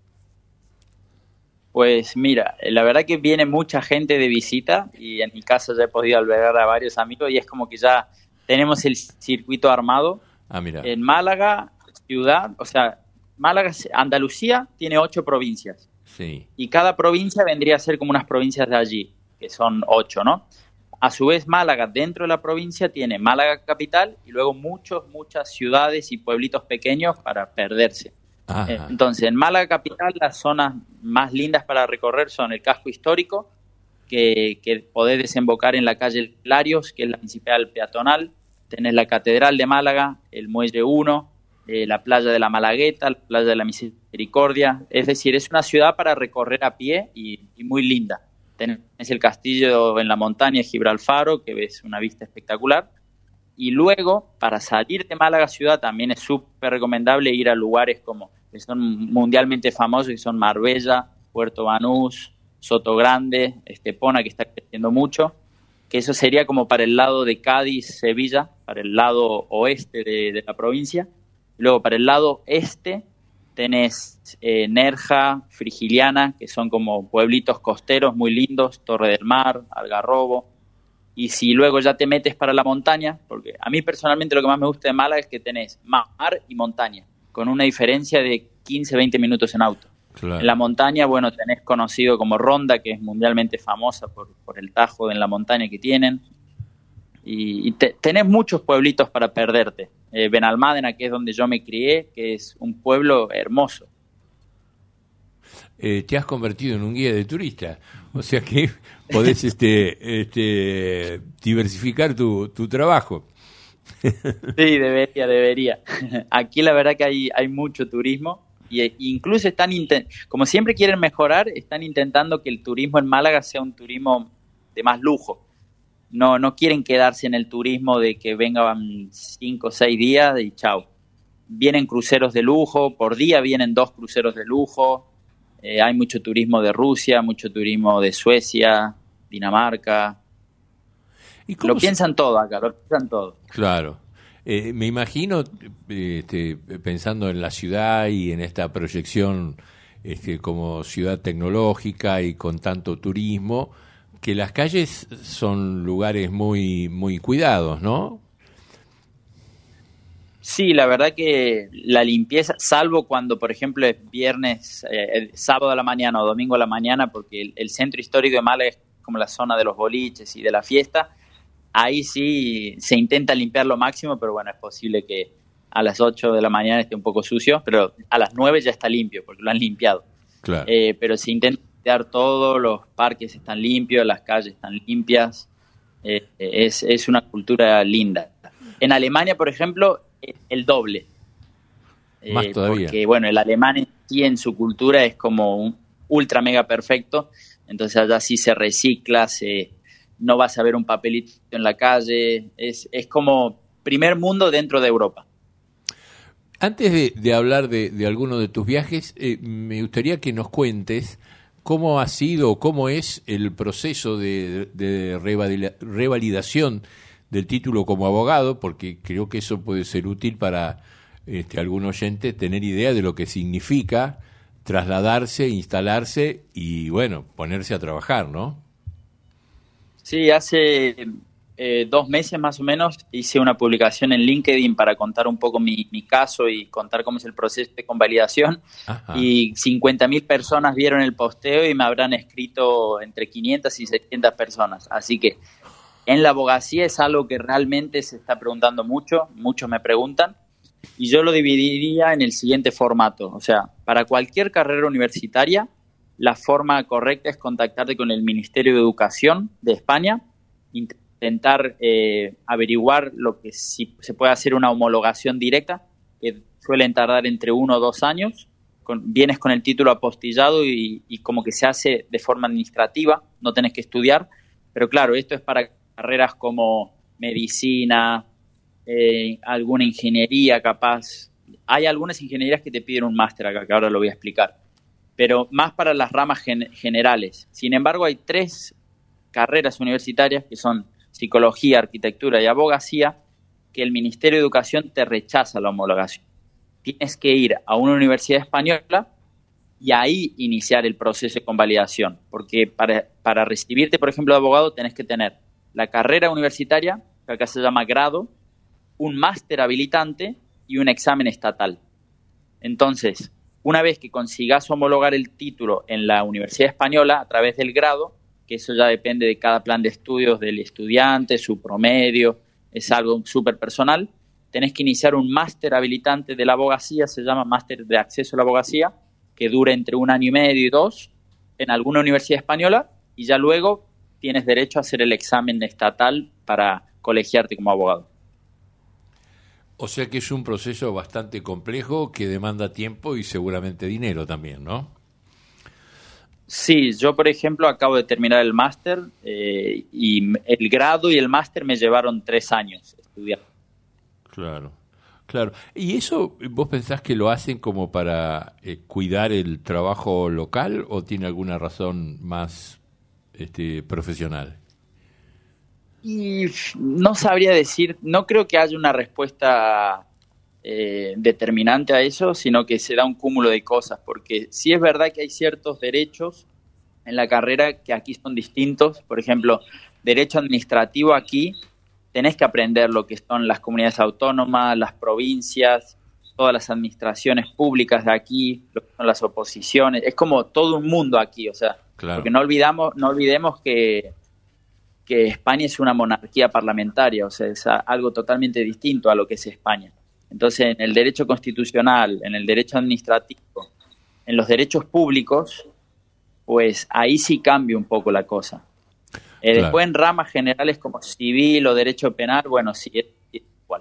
Pues mira, la verdad que viene mucha gente de visita y en mi caso ya he podido albergar a varios amigos y es como que ya tenemos el circuito armado. Ah, mira. En Málaga, ciudad, o sea, Málaga, Andalucía tiene 8 provincias. Sí. Y cada provincia vendría a ser como unas provincias de allí, que son 8, ¿no? A su vez, Málaga, dentro de la provincia, tiene Málaga capital y luego muchas ciudades y pueblitos pequeños para perderse. Ajá. Entonces, en Málaga capital, las zonas más lindas para recorrer son el casco histórico, que podés desembocar en la calle Larios, que es la principal peatonal. Tenés la Catedral de Málaga, el Muelle 1, la playa de la Malagueta, la playa de la Misericordia. Es decir, es una ciudad para recorrer a pie y muy linda. Tenés el castillo en la montaña de Gibralfaro, que ves una vista espectacular. Y luego, para salir de Málaga ciudad, también es súper recomendable ir a lugares como que son mundialmente famosos, que son Marbella, Puerto Banús, Sotogrande, Estepona, que está creciendo mucho, que eso sería como para el lado de Cádiz, Sevilla, para el lado oeste de la provincia. Luego, para el lado este, tenés Nerja, Frigiliana, que son como pueblitos costeros muy lindos, Torre del Mar, Algarrobo. Y si luego ya te metes para la montaña, porque a mí personalmente lo que más me gusta de Málaga es que tenés mar y montaña, con una diferencia de 15-20 minutos en auto. Claro. En la montaña, bueno, tenés conocido como Ronda, que es mundialmente famosa por el tajo en la montaña que tienen. Y tenés muchos pueblitos para perderte. Benalmádena, que es donde yo me crié, que es un pueblo hermoso. Te has convertido en un guía de turista, o sea que podés diversificar tu trabajo. Sí, debería. Aquí la verdad que hay mucho turismo y incluso como siempre quieren mejorar, están intentando que el turismo en Málaga sea un turismo de más lujo. No quieren quedarse en el turismo de que vengan 5 o 6 días y chao. Vienen cruceros de lujo, por día vienen 2 cruceros de lujo. Hay mucho turismo de Rusia, mucho turismo de Suecia, Dinamarca. Lo piensan todo acá, lo piensan todo. Claro. Me imagino, pensando en la ciudad y en esta proyección como ciudad tecnológica y con tanto turismo, que las calles son lugares muy, muy cuidados, ¿no? Sí, la verdad que la limpieza, salvo cuando, por ejemplo, es viernes, sábado a la mañana o domingo a la mañana, porque el centro histórico de Málaga es como la zona de los boliches y de la fiesta, ahí sí se intenta limpiar lo máximo, pero bueno, es posible que a las 8 de la mañana esté un poco sucio, pero a las 9 ya está limpio, porque lo han limpiado. Claro. Pero se intenta limpiar todo, los parques están limpios, las calles están limpias, es una cultura linda. En Alemania, por ejemplo, el doble. Más todavía. Porque, bueno, el alemán en sí, en su cultura, es como un ultra mega perfecto. Entonces allá sí se recicla, no vas a ver un papelito en la calle. Es como primer mundo dentro de Europa. Antes de hablar de alguno de tus viajes, me gustaría que nos cuentes cómo ha sido, cómo es el proceso de revalidación del título como abogado, porque creo que eso puede ser útil para algún oyente tener idea de lo que significa trasladarse, instalarse y, bueno, ponerse a trabajar, ¿no? Sí, hace 2 meses más o menos hice una publicación en LinkedIn para contar un poco mi caso y contar cómo es el proceso de convalidación. Ajá. Y 50.000 personas vieron el posteo y me habrán escrito entre 500 y 600 personas. Así que en la abogacía es algo que realmente se está preguntando mucho, muchos me preguntan, y yo lo dividiría en el siguiente formato. O sea, para cualquier carrera universitaria, la forma correcta es contactarte con el Ministerio de Educación de España, intentar averiguar lo que si se puede hacer una homologación directa, que suelen tardar entre 1 o 2 años. Vienes con el título apostillado y como que se hace de forma administrativa, no tenés que estudiar, pero claro, esto es para carreras como medicina, alguna ingeniería capaz. Hay algunas ingenierías que te piden un máster acá, que ahora lo voy a explicar, pero más para las ramas generales. Sin embargo, hay 3 carreras universitarias que son psicología, arquitectura y abogacía, que el Ministerio de Educación te rechaza la homologación. Tienes que ir a una universidad española y ahí iniciar el proceso de convalidación, porque para recibirte, por ejemplo, de abogado, tenés que tener la carrera universitaria, que acá se llama grado, un máster habilitante y un examen estatal. Entonces, una vez que consigas homologar el título en la Universidad Española a través del grado, que eso ya depende de cada plan de estudios del estudiante, su promedio, es algo súper personal, tenés que iniciar un máster habilitante de la abogacía, se llama máster de acceso a la abogacía, que dura entre 1 año y medio y 2 en alguna universidad española, y ya luego tienes derecho a hacer el examen estatal para colegiarte como abogado. O sea que es un proceso bastante complejo que demanda tiempo y seguramente dinero también, ¿no? Sí, yo por ejemplo acabo de terminar el máster y el grado y el máster me llevaron 3 años estudiar. Claro, claro. ¿Y eso vos pensás que lo hacen como para cuidar el trabajo local o tiene alguna razón más profesional? Y no sabría decir, no creo que haya una respuesta determinante a eso, sino que se da un cúmulo de cosas, porque sí es verdad que hay ciertos derechos en la carrera que aquí son distintos. Por ejemplo, derecho administrativo aquí tenés que aprender lo que son las comunidades autónomas, las provincias, todas las administraciones públicas de aquí, lo que son las oposiciones, es como todo un mundo aquí, o sea, claro. Porque no olvidemos que España es una monarquía parlamentaria, o sea, es algo totalmente distinto a lo que es España. Entonces, en el derecho constitucional, en el derecho administrativo, en los derechos públicos, pues ahí sí cambia un poco la cosa. Claro. Después en ramas generales como civil o derecho penal, bueno, sí es igual.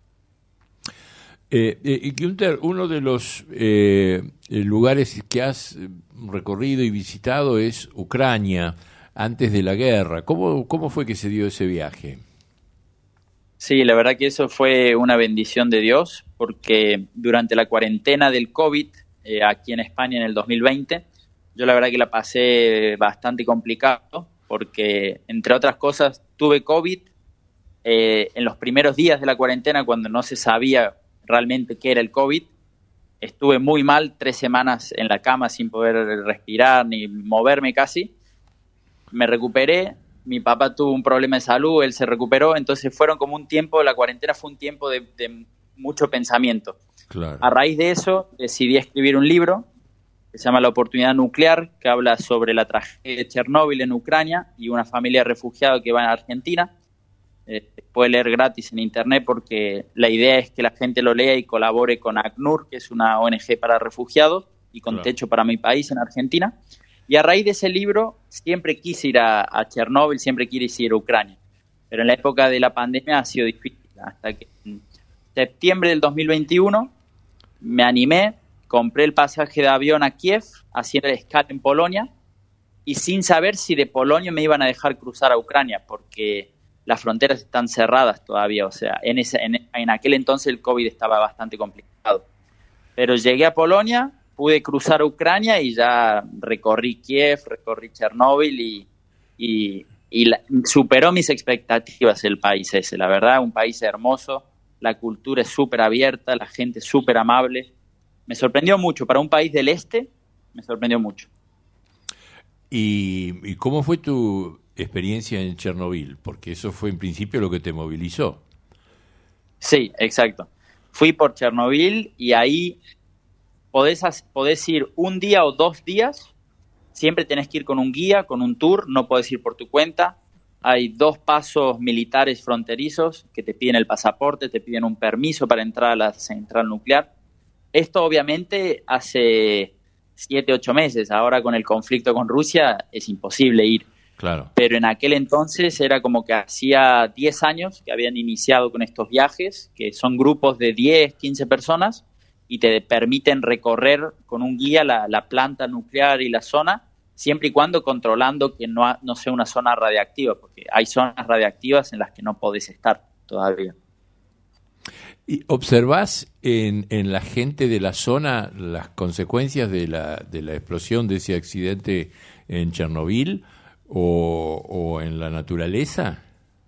Günther, uno de los lugares que has recorrido y visitado es Ucrania, antes de la guerra. ¿Cómo fue que se dio ese viaje? Sí, la verdad que eso fue una bendición de Dios, porque durante la cuarentena del COVID, aquí en España en el 2020, yo la verdad que la pasé bastante complicado, porque entre otras cosas tuve COVID en los primeros días de la cuarentena, cuando no se sabía realmente qué era el COVID. Estuve muy mal, 3 semanas en la cama sin poder respirar ni moverme casi. Me recuperé, mi papá tuvo un problema de salud, él se recuperó, entonces fueron como un tiempo, la cuarentena fue un tiempo de mucho pensamiento. Claro. A raíz de eso decidí escribir un libro que se llama La oportunidad nuclear, que habla sobre la tragedia de Chernóbil en Ucrania y una familia de refugiados que va a Argentina. Puede leer gratis en internet, porque la idea es que la gente lo lea y colabore con ACNUR, que es una ONG para refugiados, y con Techo para mi país en Argentina. Y a raíz de ese libro siempre quise ir a Chernóbil, siempre quise ir a Ucrania. Pero en la época de la pandemia ha sido difícil, hasta que en septiembre del 2021 me animé, compré el pasaje de avión a Kiev, haciendo escala en Polonia, y sin saber si de Polonia me iban a dejar cruzar a Ucrania, porque las fronteras están cerradas todavía. O sea, en aquel entonces el COVID estaba bastante complicado. Pero llegué a Polonia, pude cruzar a Ucrania y ya recorrí Kiev, recorrí Chernóbil y superó mis expectativas el país ese. La verdad, un país hermoso, la cultura es súper abierta, la gente es súper amable. Me sorprendió mucho, para un país del este, me sorprendió mucho. ¿Y cómo fue tu experiencia en Chernóbil? Porque eso fue en principio lo que te movilizó. Sí, exacto. Fui por Chernóbil y ahí podés ir un día o 2 días. Siempre tenés que ir con un guía, con un tour, no podés ir por tu cuenta. hay 2 pasos militares fronterizos que te piden el pasaporte, te piden un permiso para entrar a la central nuclear. Esto obviamente hace 7, 8 meses. Ahora con el conflicto con Rusia es imposible ir. Claro. Pero en aquel entonces era como que hacía 10 años que habían iniciado con estos viajes, que son grupos de 10, 15 personas y te permiten recorrer con un guía la planta nuclear y la zona, siempre y cuando controlando que no sea una zona radiactiva, porque hay zonas radiactivas en las que no podés estar todavía. ¿Y observás en la gente de la zona las consecuencias de la explosión de ese accidente en Chernobyl o en la naturaleza?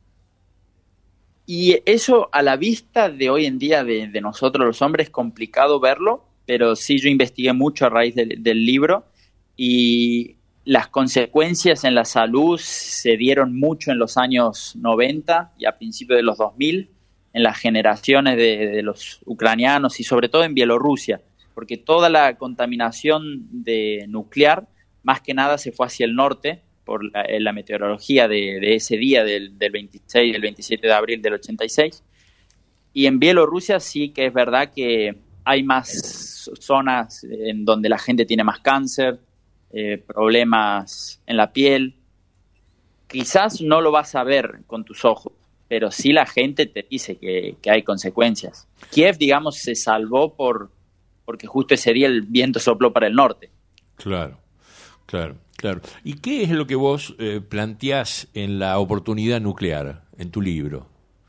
Y eso a la vista de hoy en día de nosotros los hombres es complicado verlo, pero sí yo investigué mucho a raíz del libro y las consecuencias en la salud se dieron mucho en los años 90 y a principios de los 2000 en las generaciones de los ucranianos y sobre todo en Bielorrusia, porque toda la contaminación nuclear más que nada se fue hacia el norte por la meteorología de ese día del 26, del 27 de abril del 86. Y en Bielorrusia sí que es verdad que hay más zonas en donde la gente tiene más cáncer, problemas en la piel. Quizás no lo vas a ver con tus ojos, pero sí la gente te dice que hay consecuencias. Kiev, digamos, se salvó porque justo ese día el viento sopló para el norte. Claro. ¿Y qué es lo que vos planteás en la oportunidad nuclear, en tu libro?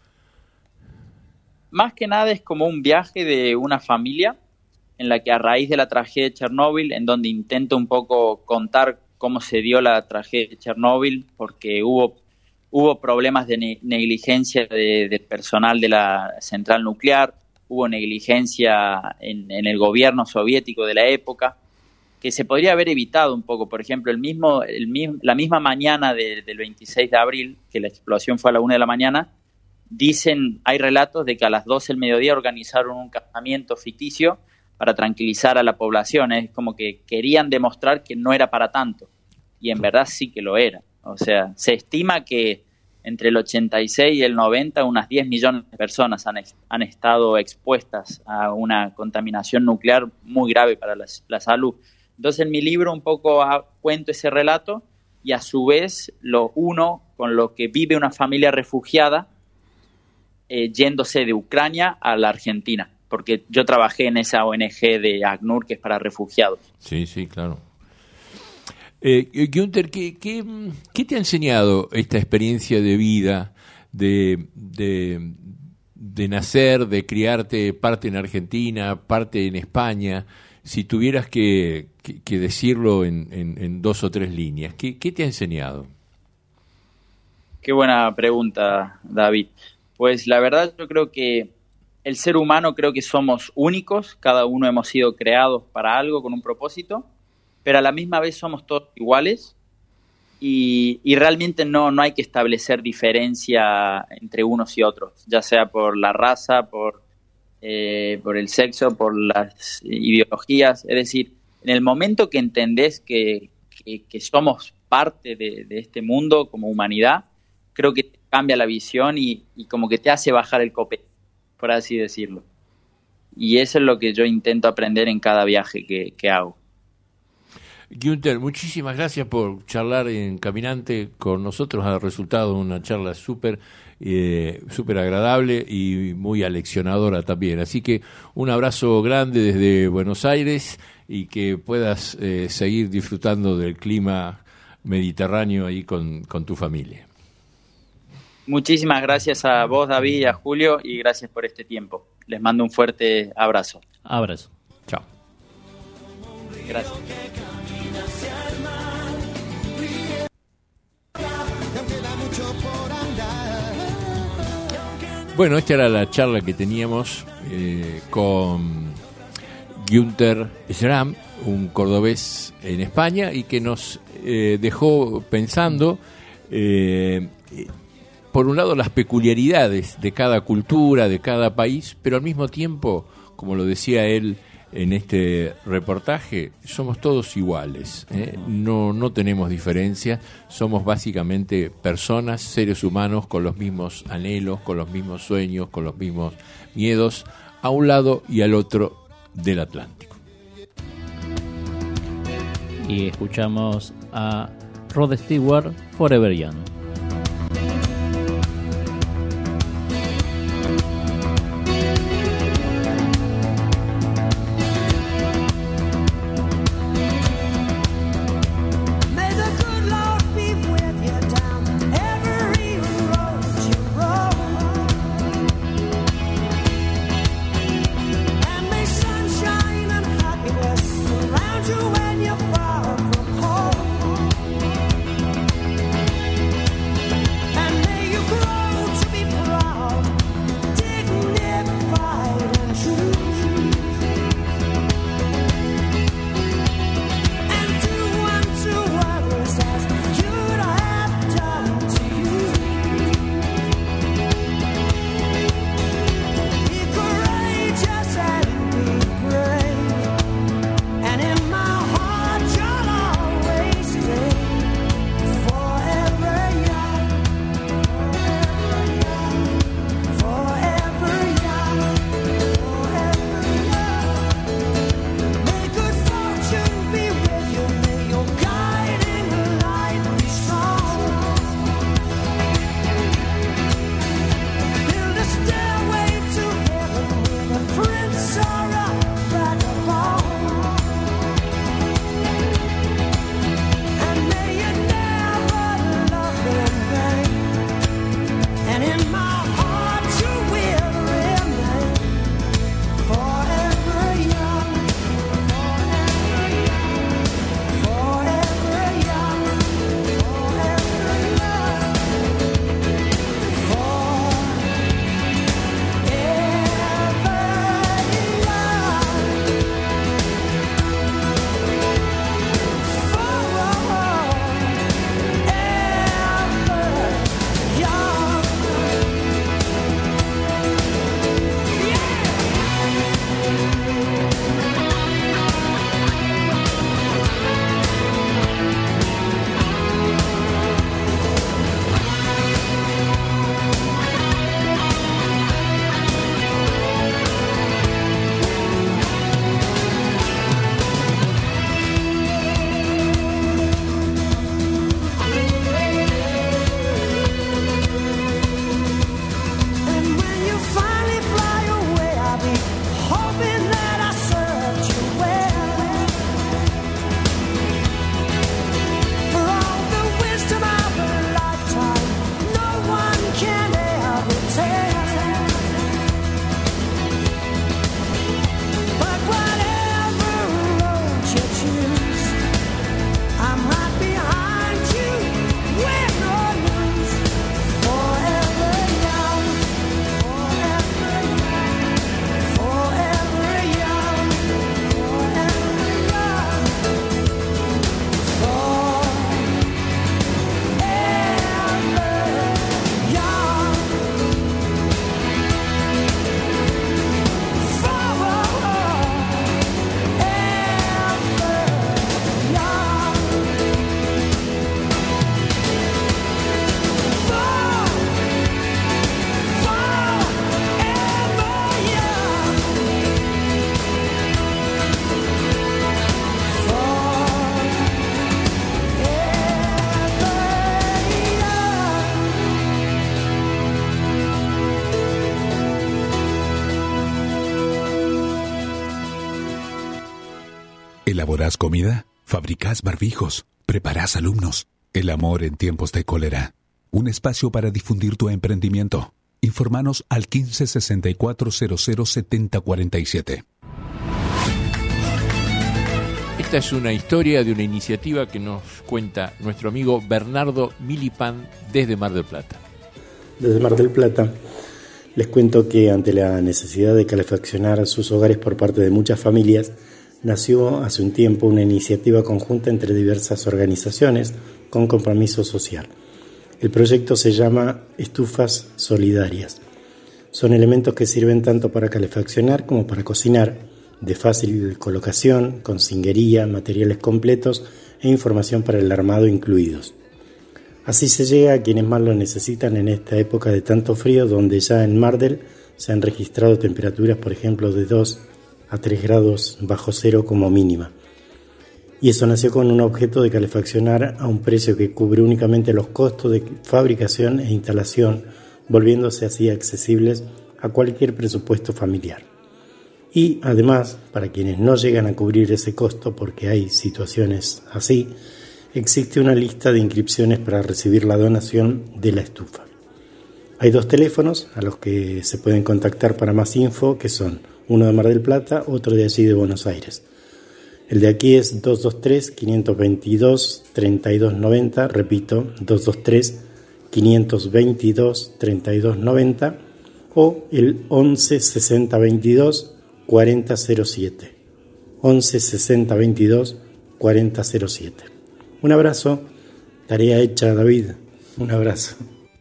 Más que nada es como un viaje de una familia en la que a raíz de la tragedia de Chernóbil, en donde intento un poco contar cómo se dio la tragedia de Chernóbil, porque hubo problemas de negligencia del personal de la central nuclear, hubo negligencia en el gobierno soviético de la época, que se podría haber evitado un poco. Por ejemplo, la misma mañana del 26 de abril, que la explosión fue a la 1 de la mañana, hay relatos de que a las 12 del mediodía organizaron un campamento ficticio para tranquilizar a la población. Es como que querían demostrar que no era para tanto, y en verdad sí que lo era. O sea, se estima que entre el 86 y el 90 unas 10 millones de personas han estado expuestas a una contaminación nuclear muy grave para la salud. Entonces en mi libro un poco cuento ese relato y a su vez lo uno con lo que vive una familia refugiada yéndose de Ucrania a la Argentina, porque yo trabajé en esa ONG de ACNUR que es para refugiados. Sí, claro. Günther, ¿qué te ha enseñado esta experiencia de vida, de nacer, de criarte parte en Argentina, parte en España? Si tuvieras que decirlo en 2 o 3 líneas, ¿qué te ha enseñado? Qué buena pregunta, David. Pues la verdad yo creo que el ser humano creo que somos únicos, cada uno hemos sido creados para algo, con un propósito, pero a la misma vez somos todos iguales y realmente no hay que establecer diferencia entre unos y otros, ya sea por la raza, por el sexo, por las ideologías. Es decir, en el momento que entendés que somos parte de este mundo como humanidad, creo que te cambia la visión y como que te hace bajar el copete, por así decirlo. Y eso es lo que yo intento aprender en cada viaje que hago. Günther, muchísimas gracias por charlar en Caminante con nosotros. Ha resultado una charla súper agradable y muy aleccionadora también. Así que un abrazo grande desde Buenos Aires y que puedas seguir disfrutando del clima mediterráneo ahí con tu familia. Muchísimas gracias a vos, David, y a Julio, y gracias por este tiempo. Les mando un fuerte abrazo. Abrazo. Chao. Gracias. Bueno, esta era la charla que teníamos con Günther Schramm, un cordobés en España, y que nos dejó pensando, por un lado, las peculiaridades de cada cultura, de cada país, pero al mismo tiempo, como lo decía él, en este reportaje, somos todos iguales, no tenemos diferencia, somos básicamente personas, seres humanos con los mismos anhelos, con los mismos sueños, con los mismos miedos, a un lado y al otro del Atlántico. Y escuchamos a Rod Stewart, Forever Young. ¿Elaborás comida? ¿Fabricás barbijos? ¿Preparás alumnos? El amor en tiempos de cólera. Un espacio para difundir tu emprendimiento. Informanos al 15 64 00 70 47. Esta es una historia de una iniciativa que nos cuenta nuestro amigo Bernardo Milipán desde Mar del Plata. Desde Mar del Plata les cuento que ante la necesidad de calefaccionar sus hogares por parte de muchas familias, nació hace un tiempo una iniciativa conjunta entre diversas organizaciones con compromiso social. El proyecto se llama Estufas Solidarias. Son elementos que sirven tanto para calefaccionar como para cocinar, de fácil colocación, con singuería, materiales completos e información para el armado incluidos. Así se llega a quienes más lo necesitan en esta época de tanto frío, donde ya en Mardel se han registrado temperaturas, por ejemplo, de 2 a 3 grados bajo cero como mínima. Y eso nació con un objeto de calefaccionar a un precio que cubre únicamente los costos de fabricación e instalación, volviéndose así accesibles a cualquier presupuesto familiar. Y además, para quienes no llegan a cubrir ese costo, porque hay situaciones así, existe una lista de inscripciones para recibir la donación de la estufa. Hay 2 teléfonos a los que se pueden contactar para más info, que son uno de Mar del Plata, otro de allí de Buenos Aires. El de aquí es 223-522-3290, repito, 223-522-3290, o el 11-60-22-4007. 11-60-22-4007. Un abrazo, tarea hecha, David. Un abrazo.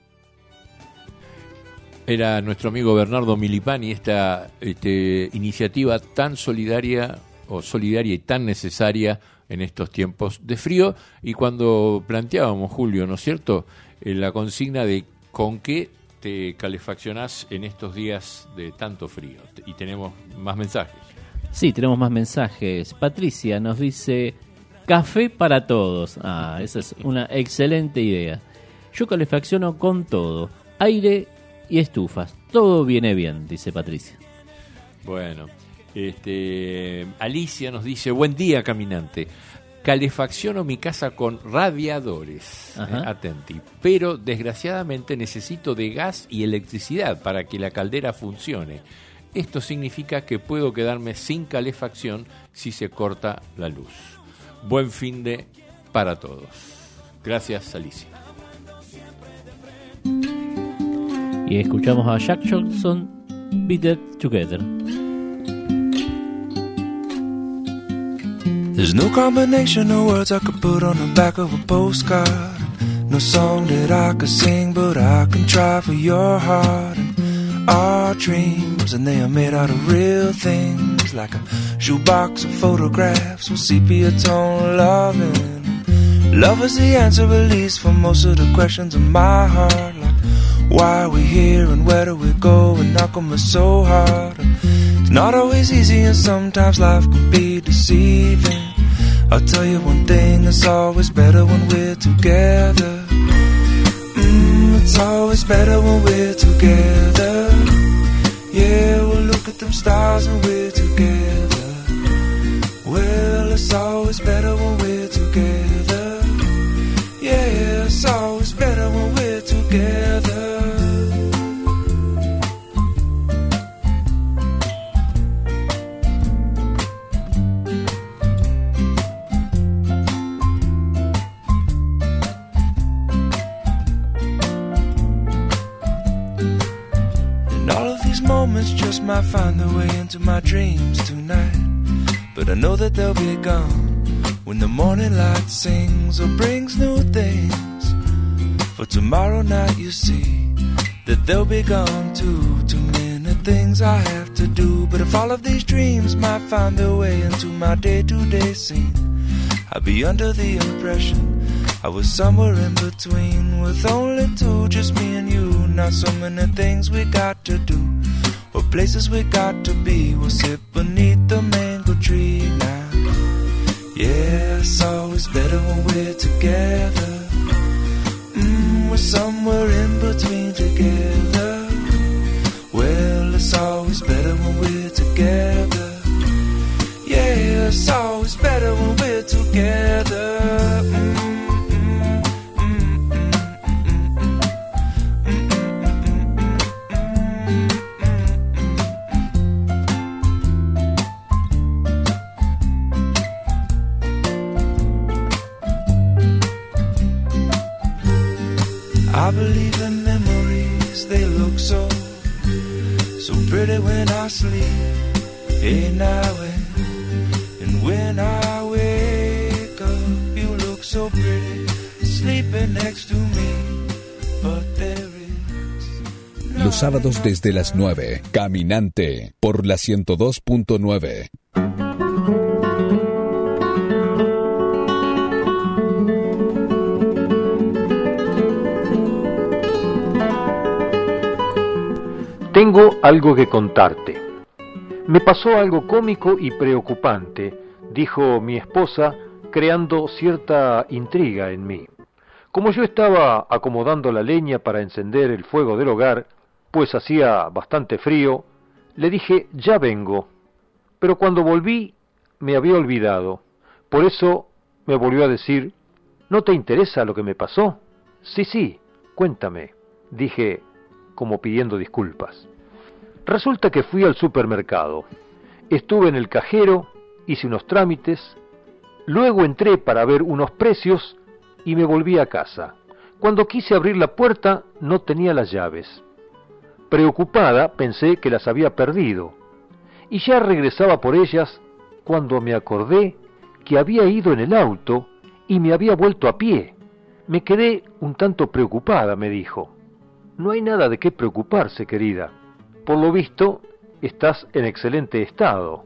Era nuestro amigo Bernardo Milipani, esta iniciativa tan solidaria y tan necesaria en estos tiempos de frío. Y cuando planteábamos, Julio, ¿no es cierto?, la consigna de con qué te calefaccionás en estos días de tanto frío. Y tenemos más mensajes. Sí, tenemos más mensajes. Patricia nos dice: café para todos. Esa es una excelente idea. Yo calefacciono con todo, aire y estufas. Todo viene bien, dice Patricia. Bueno, Alicia nos dice: buen día, caminante. Calefacciono mi casa con radiadores, atenti, pero desgraciadamente necesito de gas y electricidad para que la caldera funcione. Esto significa que puedo quedarme sin calefacción si se corta la luz. Buen fin de para todos. Gracias, Alicia. Y escuchamos a Jack Johnson, Beat It Together. There's no combination of words I could put on the back of a postcard. No song that I could sing, but I can try for your heart. And our dreams, and they are made out of real things, like a shoebox of photographs with sepia tone loving. Love is the answer, at least, for most of the questions in my heart. Like, why are we here and where do we go? And how come it's so hard? It's not always easy, and sometimes life can be deceiving. I'll tell you one thing, it's always better when we're together. It's always better when we're together. Yeah, we'll look at them stars and we're together. Well, it's always better when we're together. Yeah, it's always better when we're together. Moments just might find their way into my dreams tonight, but I know that they'll be gone when the morning light sings or brings new things. For tomorrow night you see that they'll be gone too. Too many things I have to do, but if all of these dreams might find their way into my day-to-day scene, I'd be under the impression I was somewhere in between, with only two, just me and you. Not so many things we got to do, or places we got to be. We'll sit beneath the mango tree now. Yeah, it's always better when we're together. We're somewhere in between together. Well, it's always better when we're together. Yeah, it's always better when we're together. I believe in memories, they look so pretty when I sleep. Hey now and when I wake up, you look so pretty, sleeping next to me, but there is Los sábados desde las 9, Caminante, por la 102.9. Tengo algo que contarte. Me pasó algo cómico y preocupante, dijo mi esposa, creando cierta intriga en mí. Como yo estaba acomodando la leña para encender el fuego del hogar, pues hacía bastante frío, le dije, ya vengo. Pero cuando volví, me había olvidado. Por eso me volvió a decir, ¿no te interesa lo que me pasó? Sí, cuéntame, dije, como pidiendo disculpas. Resulta que fui al supermercado. Estuve en el cajero, hice unos trámites, luego entré para ver unos precios y me volví a casa. Cuando quise abrir la puerta, no tenía las llaves. Preocupada, pensé que las había perdido, y ya regresaba por ellas cuando me acordé que había ido en el auto y me había vuelto a pie. Me quedé un tanto preocupada, me dijo. No hay nada de qué preocuparse, querida. Por lo visto, estás en excelente estado,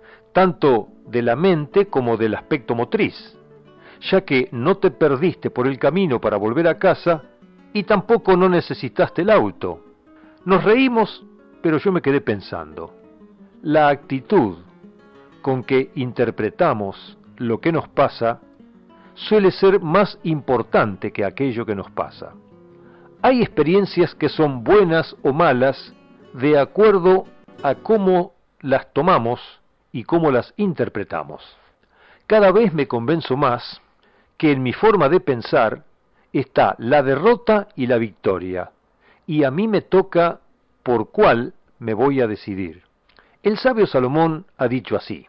tanto de la mente como del aspecto motriz, ya que no te perdiste por el camino para volver a casa y tampoco no necesitaste el auto. Nos reímos, pero yo me quedé pensando. La actitud con que interpretamos lo que nos pasa suele ser más importante que aquello que nos pasa. Hay experiencias que son buenas o malas de acuerdo a cómo las tomamos y cómo las interpretamos. Cada vez me convenzo más que en mi forma de pensar está la derrota y la victoria, y a mí me toca por cuál me voy a decidir. El sabio Salomón ha dicho así: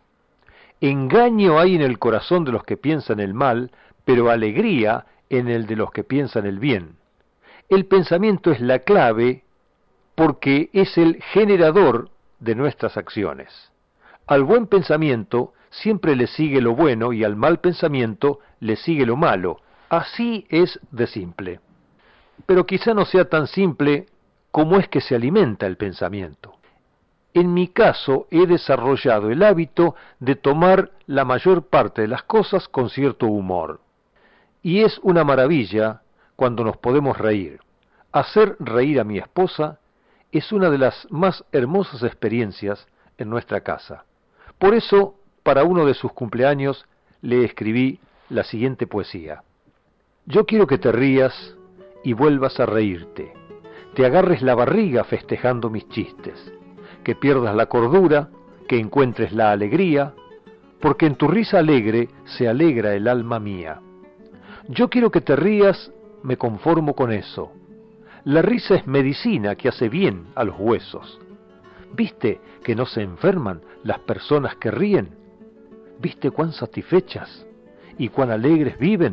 engaño hay en el corazón de los que piensan el mal, pero alegría en el de los que piensan el bien. El pensamiento es la clave porque es el generador de nuestras acciones. Al buen pensamiento siempre le sigue lo bueno y al mal pensamiento le sigue lo malo. Así es de simple. Pero quizá no sea tan simple como es que se alimenta el pensamiento. En mi caso he desarrollado el hábito de tomar la mayor parte de las cosas con cierto humor. Y es una maravilla cuando nos podemos reír. Hacer reír a mi esposa es una de las más hermosas experiencias en nuestra casa. Por eso, para uno de sus cumpleaños, le escribí la siguiente poesía. Yo quiero que te rías y vuelvas a reírte, te agarres la barriga festejando mis chistes, que pierdas la cordura, que encuentres la alegría, porque en tu risa alegre se alegra el alma mía. Yo quiero que te rías, me conformo con eso. La risa es medicina que hace bien a los huesos. ¿Viste que no se enferman las personas que ríen? ¿Viste cuán satisfechas y cuán alegres viven?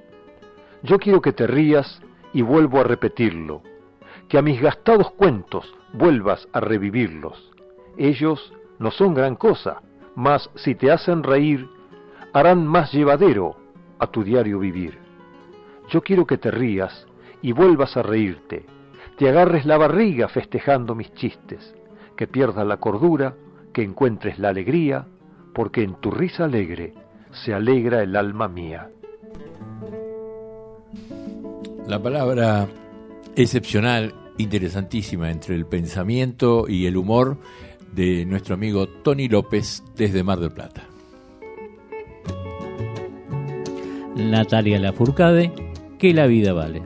Yo quiero que te rías y vuelvo a repetirlo, que a mis gastados cuentos vuelvas a revivirlos. Ellos no son gran cosa, mas si te hacen reír, harán más llevadero a tu diario vivir. Yo quiero que te rías y vuelvas a reírte, te agarres la barriga festejando mis chistes, que pierdas la cordura, que encuentres la alegría, porque en tu risa alegre se alegra el alma mía. La palabra excepcional, interesantísima entre el pensamiento y el humor de nuestro amigo Tony López desde Mar del Plata. Natalia Lafourcade, que la vida vale.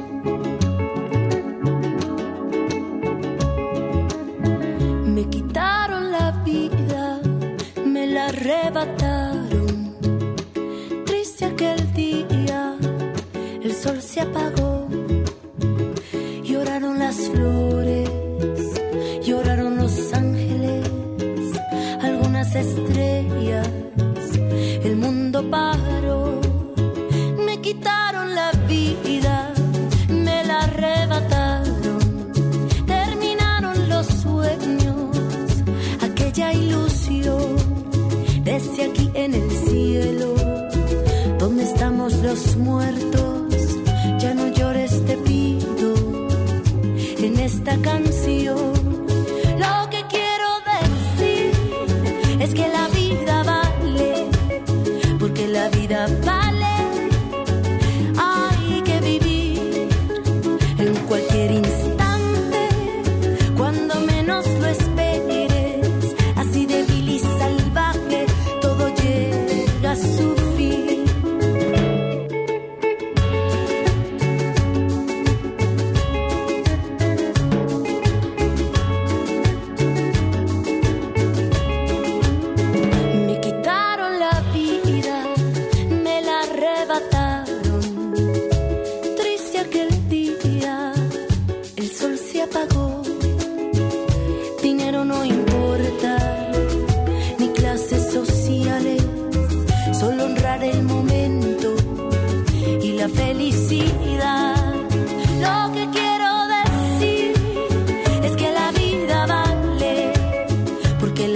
Me quitaron la vida, me la arrebataron. Triste aquel día, el sol se apagó. Lloraron las flores, lloraron los ángeles, algunas estrellas, el mundo paró. Me quitaron la vida, me la arrebataron, terminaron los sueños, aquella ilusión. Desde aquí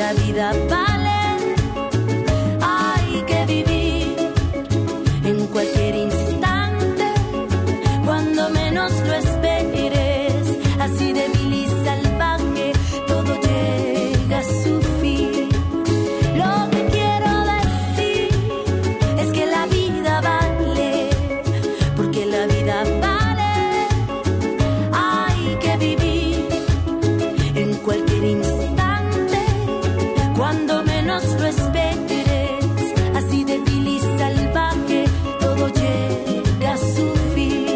la vida vale, hay que vivir en cualquier instante, cuando menos lo esperes, así débil y salvaje, todo llega a su fin. Lo que quiero decir es que la vida vale, porque la vida vale, hay que vivir en cualquier instante, cuando menos lo esperes, así débil y salvaje, todo llega a su fin.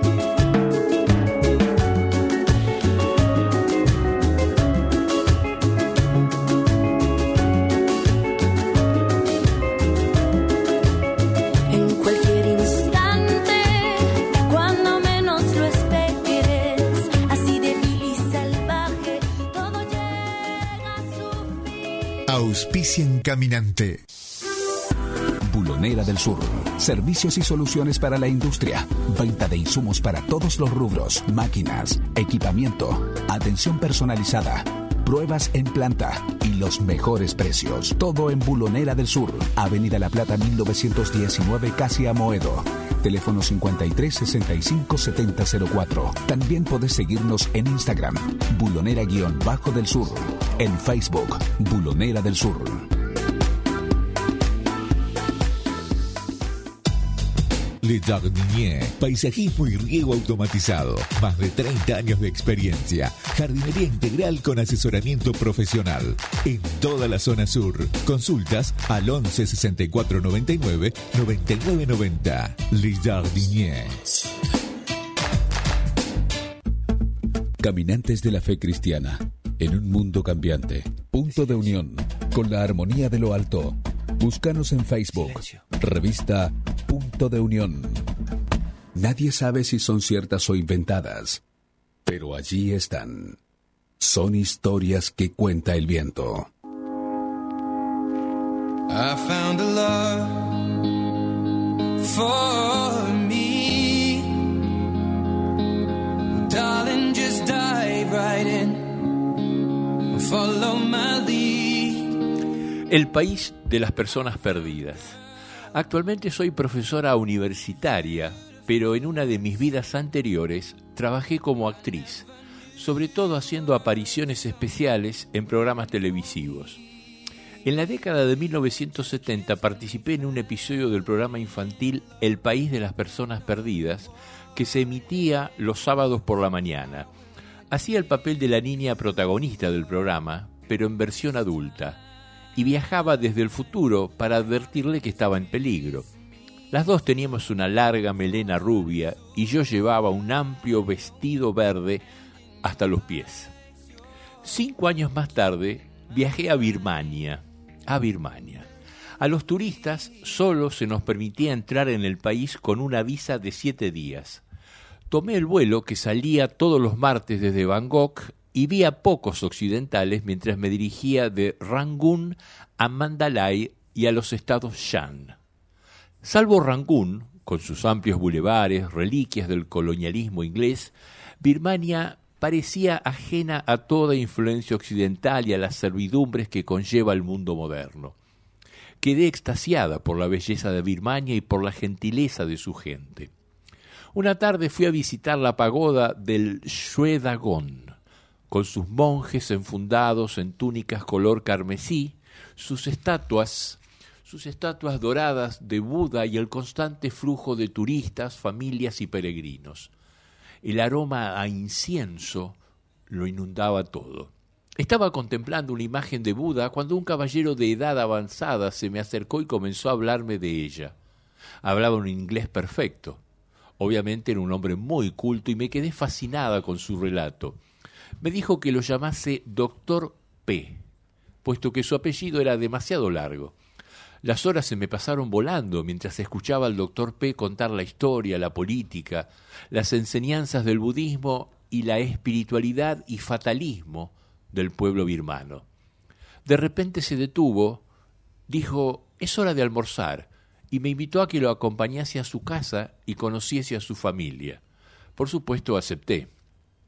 En cualquier instante, cuando menos lo esperes, así débil y salvaje, todo llega a su fin. Auspician Caminante. Bulonera del Sur. Servicios y soluciones para la industria. Venta de insumos para todos los rubros. Máquinas, equipamiento, atención personalizada, pruebas en planta y los mejores precios. Todo en Bulonera del Sur. Avenida La Plata 1919, casi a Moedo. Teléfono 53 65 70 04. También podés seguirnos en Instagram, Bulonera-del Sur. En Facebook, Bulonera del Sur. Le Jardinier, paisajismo y riego automatizado. Más de 30 años de experiencia. Jardinería integral con asesoramiento profesional. En toda la zona sur. Consultas al 11 64 99 99 90. Le Jardinier. Caminantes de la fe cristiana. En un mundo cambiante. Punto de unión. Con la armonía de lo alto. Búscanos en Facebook. Revista Punto de Unión. Nadie sabe si son ciertas o inventadas, pero allí están. Son historias que cuenta el viento. I found a love for me. Darling, just dive right in. Follow my lead. El país de las personas perdidas. Actualmente soy profesora universitaria, pero en una de mis vidas anteriores trabajé como actriz, sobre todo haciendo apariciones especiales en programas televisivos. En la década de 1970 participé en un episodio del programa infantil El País de las Personas Perdidas, que se emitía los sábados por la mañana. Hacía el papel de la niña protagonista del programa, pero en versión adulta, y viajaba desde el futuro para advertirle que estaba en peligro. Las dos teníamos una larga melena rubia y yo llevaba un amplio vestido verde hasta los pies. 5 años más tarde viajé a Birmania. A los turistas solo se nos permitía entrar en el país con una visa de 7 días. Tomé el vuelo que salía todos los martes desde Bangkok y vi a pocos occidentales mientras me dirigía de Rangún a Mandalay y a los estados Shan. Salvo Rangún, con sus amplios bulevares, reliquias del colonialismo inglés, Birmania parecía ajena a toda influencia occidental y a las servidumbres que conlleva el mundo moderno. Quedé extasiada por la belleza de Birmania y por la gentileza de su gente. Una tarde fui a visitar la pagoda del Shwe Dagon, con sus monjes enfundados en túnicas color carmesí, sus estatuas doradas de Buda y el constante flujo de turistas, familias y peregrinos. El aroma a incienso lo inundaba todo. Estaba contemplando una imagen de Buda cuando un caballero de edad avanzada se me acercó y comenzó a hablarme de ella. Hablaba un inglés perfecto. Obviamente era un hombre muy culto y me quedé fascinada con su relato. Me dijo que lo llamase Doctor P, puesto que su apellido era demasiado largo. Las horas se me pasaron volando mientras escuchaba al Doctor P contar la historia, la política, las enseñanzas del budismo y la espiritualidad y fatalismo del pueblo birmano. De repente se detuvo, dijo: «Es hora de almorzar», y me invitó a que lo acompañase a su casa y conociese a su familia. Por supuesto acepté.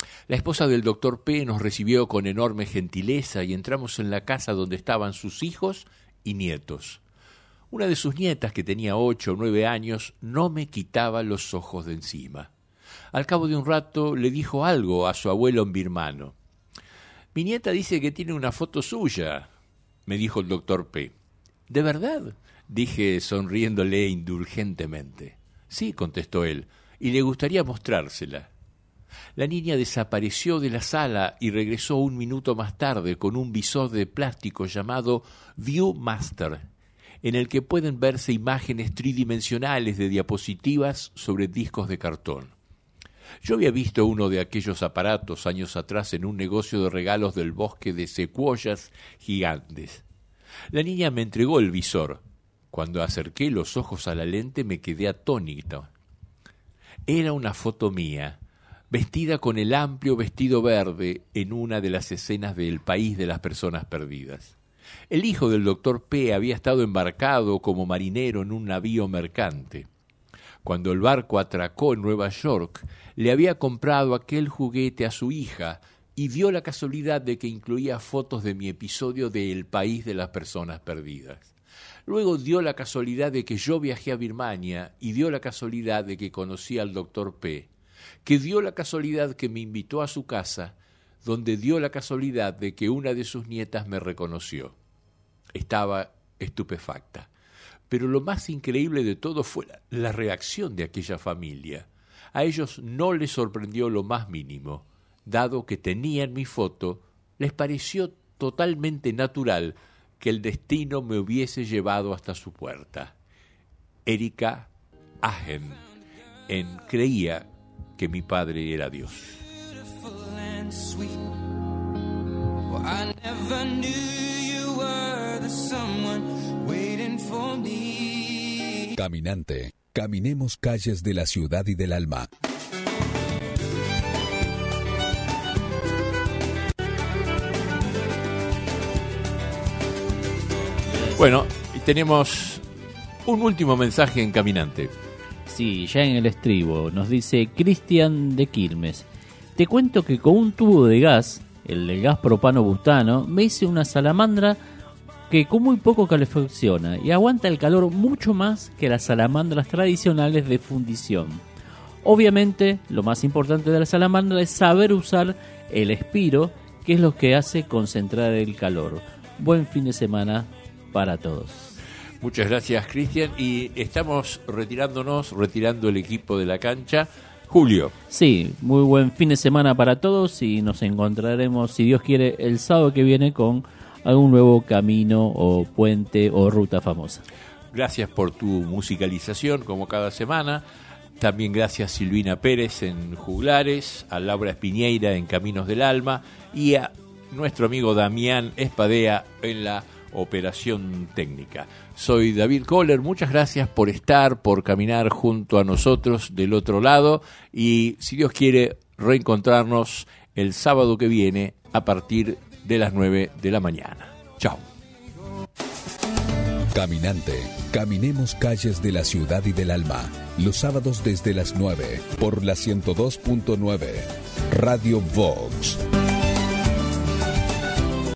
La esposa del doctor P. nos recibió con enorme gentileza y entramos en la casa donde estaban sus hijos y nietos. Una de sus nietas, que tenía 8 o 9 años, no me quitaba los ojos de encima. Al cabo de un rato le dijo algo a su abuelo en birmano. «Mi nieta dice que tiene una foto suya», me dijo el doctor P. «¿De verdad?», dije sonriéndole indulgentemente. «Sí», contestó él, «y le gustaría mostrársela». La niña desapareció de la sala y regresó 1 minuto más tarde con un visor de plástico llamado ViewMaster, en el que pueden verse imágenes tridimensionales de diapositivas sobre discos de cartón. Yo había visto uno de aquellos aparatos años atrás en un negocio de regalos del bosque de secuoyas gigantes. La niña me entregó el visor. Cuando acerqué los ojos a la lente me quedé atónito. Era una foto mía, vestida con el amplio vestido verde en una de las escenas de El País de las Personas Perdidas. El hijo del doctor P. había estado embarcado como marinero en un navío mercante. Cuando el barco atracó en Nueva York, le había comprado aquel juguete a su hija y dio la casualidad de que incluía fotos de mi episodio de El País de las Personas Perdidas. Luego dio la casualidad de que yo viajé a Birmania y dio la casualidad de que conocí al doctor P., que dio la casualidad que me invitó a su casa, donde dio la casualidad de que una de sus nietas me reconoció. Estaba estupefacta. Pero lo más increíble de todo fue la reacción de aquella familia. A ellos no les sorprendió lo más mínimo. Dado que tenían mi foto, les pareció totalmente natural que el destino me hubiese llevado hasta su puerta. Erika Agen creía que mi padre era Dios. Caminante, caminemos calles de la ciudad y del alma. Bueno, tenemos un último mensaje en Caminante. Sí, ya en el estribo, nos dice Cristian de Quilmes. Te cuento que con un tubo de gas, el del gas propano-butano, me hice una salamandra que con muy poco calefacciona y aguanta el calor mucho más que las salamandras tradicionales de fundición. Obviamente, lo más importante de la salamandra es saber usar el espiro, que es lo que hace concentrar el calor. Buen fin de semana para todos. Muchas gracias, Cristian, y estamos retirando el equipo de la cancha. Julio. Sí, muy buen fin de semana para todos y nos encontraremos, si Dios quiere, el sábado que viene con algún nuevo camino o puente o ruta famosa. Gracias por tu musicalización, como cada semana. También gracias Silvina Pérez en Juglares, a Laura Espiñeira en Caminos del Alma y a nuestro amigo Damián Espadea en la operación técnica. Soy David Kohler, muchas gracias por estar, por caminar junto a nosotros del otro lado y si Dios quiere reencontrarnos el sábado que viene a partir de las 9 de la mañana. Chao. Caminante, caminemos calles de la ciudad y del alma. Los sábados desde las 9 por la 102.9 Radio Vox.